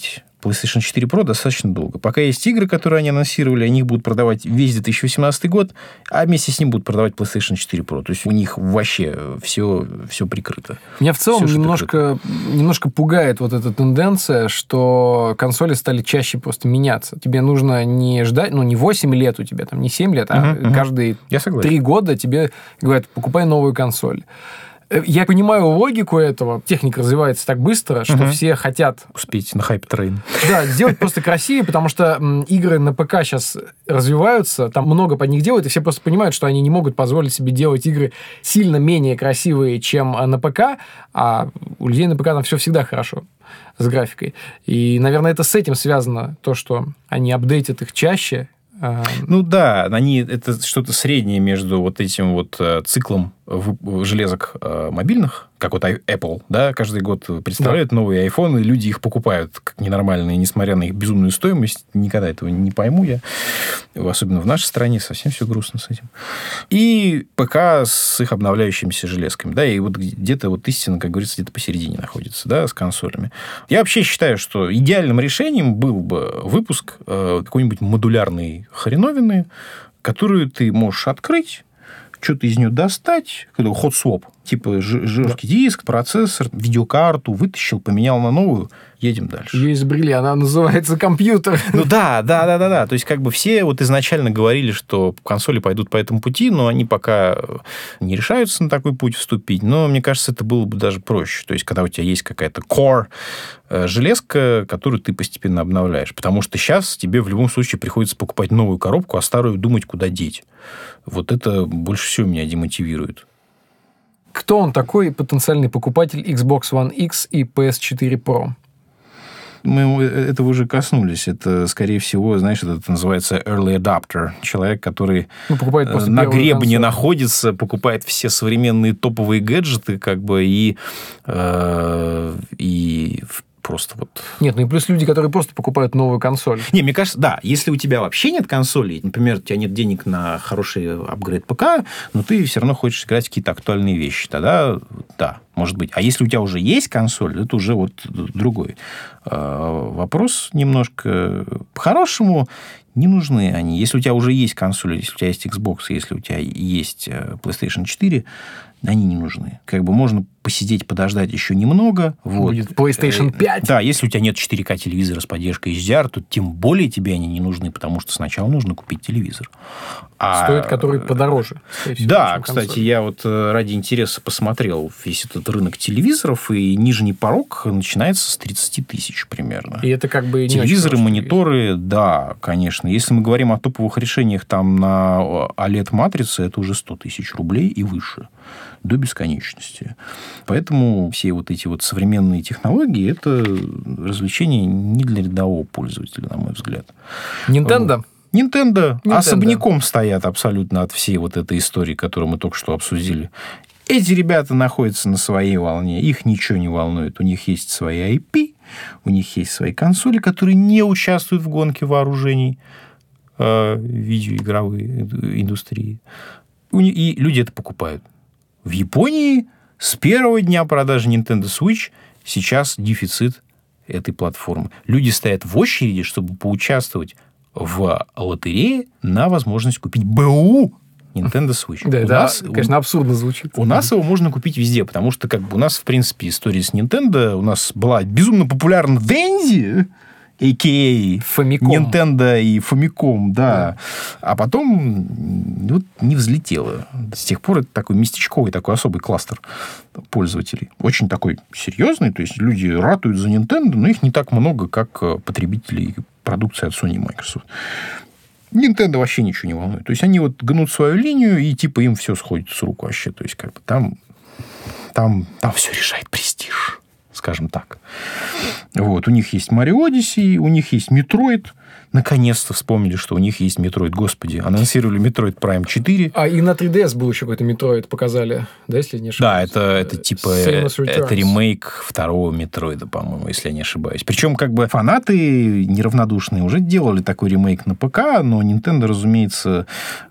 PlayStation четыре Pro достаточно долго. Пока есть игры, которые они анонсировали, они их будут продавать весь две тысячи восемнадцатый год, а вместе с ним будут продавать PlayStation четыре Pro. То есть у них вообще все, все прикрыто. Меня в целом немножко, немножко пугает вот эта тенденция, что консоли стали чаще просто меняться. Тебе нужно не ждать, ну, не восемь лет у тебя, там, не семь лет, а uh-huh, каждые три года тебе говорят, покупай новую консоль. Я понимаю логику этого. Техника развивается так быстро, что uh-huh. все хотят... успеть на хайп-трейн. Да, сделать просто красивее, потому что м, игры на ПК сейчас развиваются, там много под них делают, и все просто понимают, что они не могут позволить себе делать игры сильно менее красивые, чем на ПК, а у людей на ПК там все всегда хорошо с графикой. И, наверное, это с этим связано, то, что они апдейтят их чаще. Ну да, они, это что-то среднее между вот этим вот циклом железок мобильных, как вот Apple, да, каждый год представляют да. новые айфоны, и люди их покупают как ненормальные, несмотря на их безумную стоимость. Никогда этого не пойму я. Особенно в нашей стране совсем все грустно с этим. И ПК с их обновляющимися железками, да, и вот где-то вот истина, как говорится, где-то посередине находится, да, с консолями. Я вообще считаю, что идеальным решением был бы выпуск э, какой-нибудь модулярной хреновины, которую ты можешь открыть, что-то из нее достать, hot swap, типа жесткий да. диск, процессор, видеокарту, вытащил, поменял на новую, едем дальше. Ее изобрели, она называется компьютер. Ну да, да, да, да, да. То есть, как бы все вот изначально говорили, что консоли пойдут по этому пути, но они пока не решаются на такой путь вступить. Но, мне кажется, это было бы даже проще. То есть, когда у тебя есть какая-то core железка, которую ты постепенно обновляешь. Потому что сейчас тебе в любом случае приходится покупать новую коробку, а старую думать, куда деть. Вот это больше всего меня демотивирует. Кто он такой, потенциальный покупатель Xbox One X и пи эс четыре Pro? Мы этого уже коснулись. Это, скорее всего, знаешь, это называется early adopter. Человек, который ну, покупает на гребне находится, покупает все современные топовые гаджеты, как бы, и, э, и просто вот... Нет, ну и плюс люди, которые просто покупают новую консоль. Не, мне кажется, да, если у тебя вообще нет консолей, например, у тебя нет денег на хороший апгрейд ПК, но ты все равно хочешь играть в какие-то актуальные вещи, тогда да, может быть. А если у тебя уже есть консоль, это уже вот другой э, вопрос немножко. По-хорошему, не нужны они. Если у тебя уже есть консоль, если у тебя есть Xbox, если у тебя есть PlayStation четыре, они не нужны. Как бы можно посидеть, подождать еще немного. Вот. Будет PlayStation пять. Да, если у тебя нет четыре ка телевизора с поддержкой эйч ди ар, то тем более тебе они не нужны, потому что сначала нужно купить телевизор. А... Стоит который подороже. Всего, да, кстати, консоль. Я вот ради интереса посмотрел весь этот рынок телевизоров, и нижний порог начинается с тридцать тысяч примерно. И это как бы не телевизоры, мониторы, да, конечно. Если мы говорим о топовых решениях там на о лед матрице, это уже сто тысяч рублей и выше. До бесконечности. Поэтому все вот эти вот современные технологии, это развлечение не для рядового пользователя, на мой взгляд. Nintendo? Nintendo, Nintendo особняком стоят абсолютно от всей вот этой истории, которую мы только что обсудили. Эти ребята находятся на своей волне, их ничего не волнует. У них есть свои ай пи, у них есть свои консоли, которые не участвуют в гонке вооружений э, видеоигровой индустрии. И люди это покупают. В Японии с первого дня продажи Nintendo Switch сейчас дефицит этой платформы. Люди стоят в очереди, чтобы поучаствовать в лотерее на возможность купить БУ Nintendo Switch. Да, это, нас, конечно, абсурдно звучит. У нас его можно купить везде, потому что как бы у нас, в принципе, история с Nintendo, у нас была безумно популярна Dendy, а ка а. Famicom. Nintendo и Famicom, да. да. А потом вот, не взлетело. С тех пор это такой местечковый, такой особый кластер пользователей. Очень такой серьезный. То есть, люди ратуют за Nintendo, но их не так много, как потребителей продукции от Sony и Microsoft. Nintendo вообще ничего не волнует. То есть, они вот гнут свою линию, и типа им все сходит с рук вообще. То есть, как бы там, там, там все решает престиж. Скажем так. Вот. У них есть Mario Odyssey, у них есть Metroid, наконец-то вспомнили, что у них есть Metroid. Господи, анонсировали Metroid Prime четыре. А и на три ди эс был еще какой-то Metroid, показали, да, если не ошибаюсь? Да, это, это типа это ремейк второго Метроида, по-моему, если я не ошибаюсь. Причем как бы фанаты неравнодушные уже делали такой ремейк на ПК, но Nintendo, разумеется,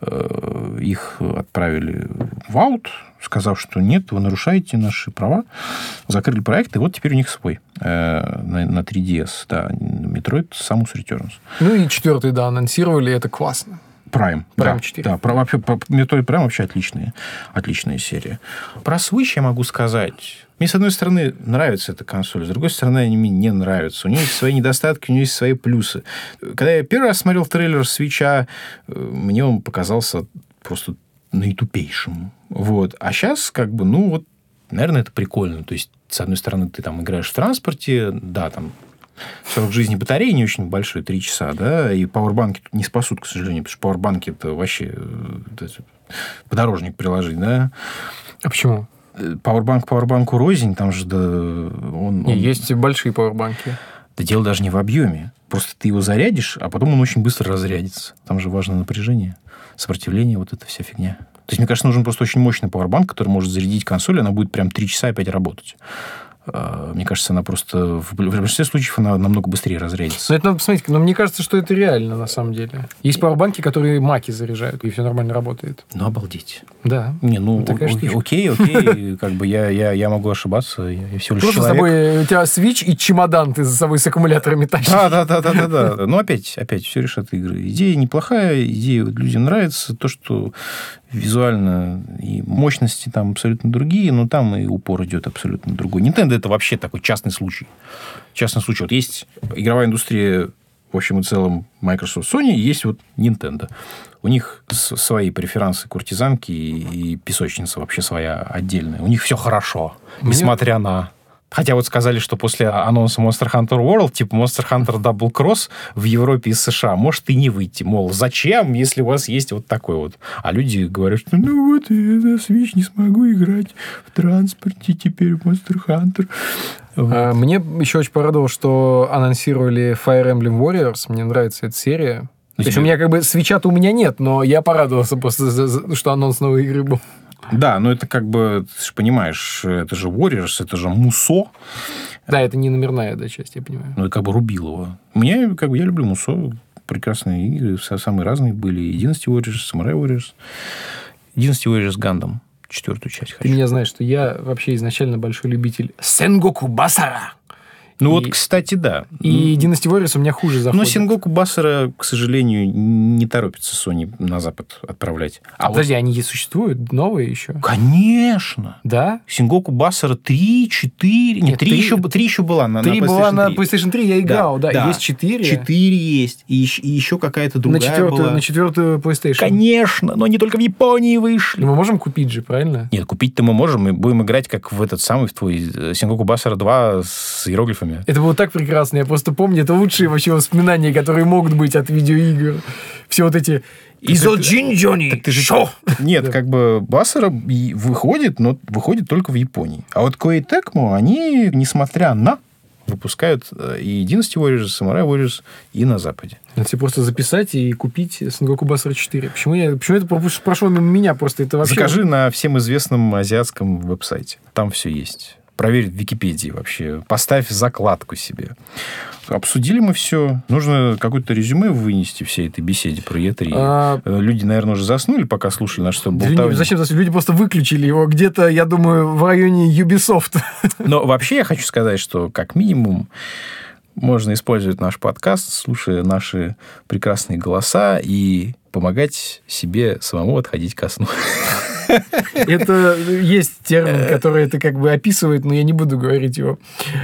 их отправили в аут, сказав, что нет, вы нарушаете наши права, закрыли проект, и вот теперь у них свой э, на, на три ди эс, да, Metroid Samus Returns. Ну и четвертый, да, анонсировали, это классно. Prime. Prime да, четыре. Да, про, вообще, про Metroid Prime вообще отличная, отличная серия. Про Switch я могу сказать. Мне, с одной стороны, нравится эта консоль, с другой стороны, они мне не нравятся. У нее есть свои недостатки, у нее есть свои плюсы. Когда я первый раз смотрел трейлер Switch'а, мне он показался просто наитупейшим. Вот. А сейчас, как бы, ну, вот, наверное, это прикольно. То есть, с одной стороны, ты там играешь в транспорте, да, там срок жизни батареи не очень большой, три часа, да, и пауэрбанки тут не спасут, к сожалению, потому что пауэрбанки это вообще это, подорожник приложить, да. А почему? Пауэрбанк пауэрбанку рознь, там же, да, он... Не, он... есть большие пауэрбанки. Да дело даже не в объеме. Просто ты его зарядишь, а потом он очень быстро разрядится. Там же важно напряжение, сопротивление, вот эта вся фигня. То есть, мне кажется, нужен просто очень мощный пауэрбанк, который может зарядить консоль, и она будет прям три часа опять работать. Мне кажется, она просто... В большинстве случаев она намного быстрее разрядится. Но это надо посмотреть. Но мне кажется, что это реально, на самом деле. Есть пауэрбанки, которые маки заряжают, и все нормально работает. Ну, обалдеть. Да. Не, ну, вот такая штучка. окей, окей. Как бы я, я, я могу ошибаться. Я всего лишь просто человек. С собой, у тебя Switch и чемодан ты за собой с аккумуляторами тащишь. Да, да, да, да, да, да. Но опять, опять, все решат игры. Идея неплохая, идея людям нравится. То, что визуально и мощности там абсолютно другие, но там и упор идет абсолютно другой. Nintendo это вообще такой частный случай. Частный случай. Вот есть игровая индустрия, в общем и целом, Microsoft, Sony, и есть вот Nintendo. У них свои преферансы, куртизанки и песочница вообще своя отдельная. У них все хорошо, Мне... несмотря на... Хотя вот сказали, что после анонса Monster Hunter World, типа Monster Hunter Double Cross в Европе и США может и не выйти. Мол, зачем, если у вас есть вот такой вот. А люди говорят, что ну вот, я на Switch не смогу играть в транспорте теперь в Monster Hunter. Вот. А, мне еще очень порадовало, что анонсировали Fire Emblem Warriors. Мне нравится эта серия. То есть у меня как бы свитча-то у меня нет, но я порадовался просто, что анонс новой игры был. Да, но это как бы, ты же понимаешь, это же Warriors, это же Мусо. Да, это не номерная, да, часть, я понимаю. Ну, это как бы Рубилово. Мне, как бы, я люблю Мусо. Прекрасные игры, самые разные были. И Dynasty Warriors, Samurai Warriors. Dynasty Warriors Gundam. Четвертую часть хочу. Ты меня знаешь, что я вообще изначально большой любитель Сенгоку Басара. Ну, и, вот, кстати, да. И Dynasty Warriors у меня хуже заходит. Но Сенгоку Басара, к сожалению, не торопится Sony на Запад отправлять. А Подожди, вот... они и существуют? Новые еще? Конечно. Да? Сенгоку Басара три, четыре... Нет, три еще, три еще была на, три на PlayStation была три. на PlayStation три, я играл, да. да, да. да. Есть четыре. четыре есть. И, и еще какая-то другая на четвертую, была. На четвертую PlayStation. Конечно, но они только в Японии вышли. Но мы можем купить же, правильно? Нет, купить-то мы можем. Мы будем играть как в этот самый, в твой Сенгоку Басара два с иероглифами. Это было так прекрасно. Я просто помню, это лучшие вообще воспоминания, которые могут быть от видеоигр. Все вот эти... Изоджинджони! Шо! Нет, как бы Басара выходит, но выходит только в Японии. А вот Koei Tecmo, они, несмотря на, выпускают и Dynasty Warriors, и Samurai Warriors и на Западе. Надо себе просто записать и купить Сенгоку Басара четыре. Почему, я, почему это прошло мимо меня? Просто это вообще... Закажи на всем известном азиатском веб-сайте. Там все есть. Проверь в Википедии вообще. Поставь закладку себе. Обсудили мы все. Нужно какое-то резюме вынести всей этой беседе про и три. А... Люди, наверное, уже заснули, пока слушали наш болтовню. Да, зачем заснули? Люди просто выключили его где-то, я думаю, в районе Ubisoft. Но вообще я хочу сказать, что как минимум можно использовать наш подкаст, слушая наши прекрасные голоса и помогать себе самому отходить ко сну. Это есть термин, который это как бы описывает, но я не буду говорить его,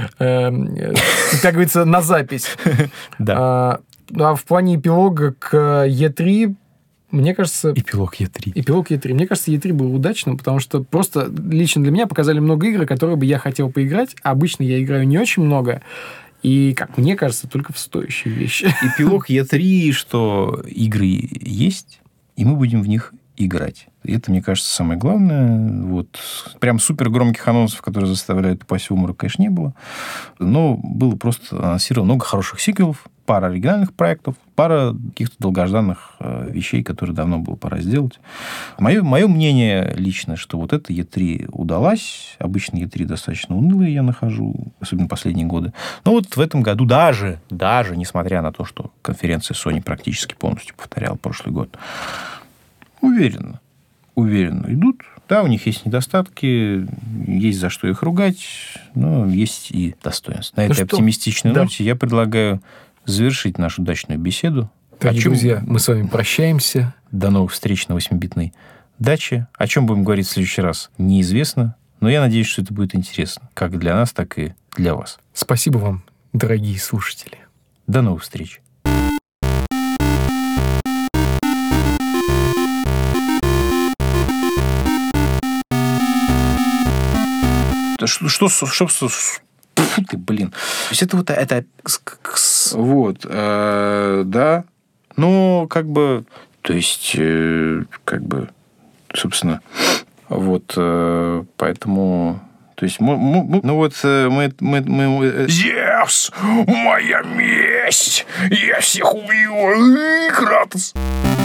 как говорится, на запись. Да. А в плане эпилога к и три, мне кажется... Эпилог и три. Эпилог и три. Мне кажется, и три был удачным, потому что просто лично для меня показали много игр, которые бы я хотел поиграть. Обычно я играю не очень много. И, как мне кажется, только в стоящие вещи. Эпилог и три, что игры есть, и мы будем в них играть. И это, мне кажется, самое главное. Вот. Прям супер громких анонсов, которые заставляют упасть в умор, конечно, не было. Но было просто анонсировано много хороших сиквелов, пара оригинальных проектов, пара каких-то долгожданных э, вещей, которые давно было пора сделать. Мое, мое мнение личное, что вот эта и три удалась. Обычно и три достаточно унылые я нахожу, особенно последние годы. Но вот в этом году даже, даже, несмотря на то, что конференция Sony практически полностью повторяла прошлый год, уверенно, уверенно идут. Да, у них есть недостатки, есть за что их ругать, но есть и достоинства. На ну этой что? оптимистичной Да. ноте я предлагаю завершить нашу дачную беседу. Дорогие друзья, мы с вами прощаемся. До новых встреч на восьмибитной даче. О чем будем говорить в следующий раз, неизвестно. Но я надеюсь, что это будет интересно. Как для нас, так и для вас. Спасибо вам, дорогие слушатели. До новых встреч. Что, что, что, что, фу ты, блин. То есть это вот это... Вот, э, да. Ну, как бы... То есть, э, как бы, собственно, вот, э, поэтому... То есть, мы, мы, ну вот, мы... мы, мы Зевс! Моя месть! Я всех убью! Кратос!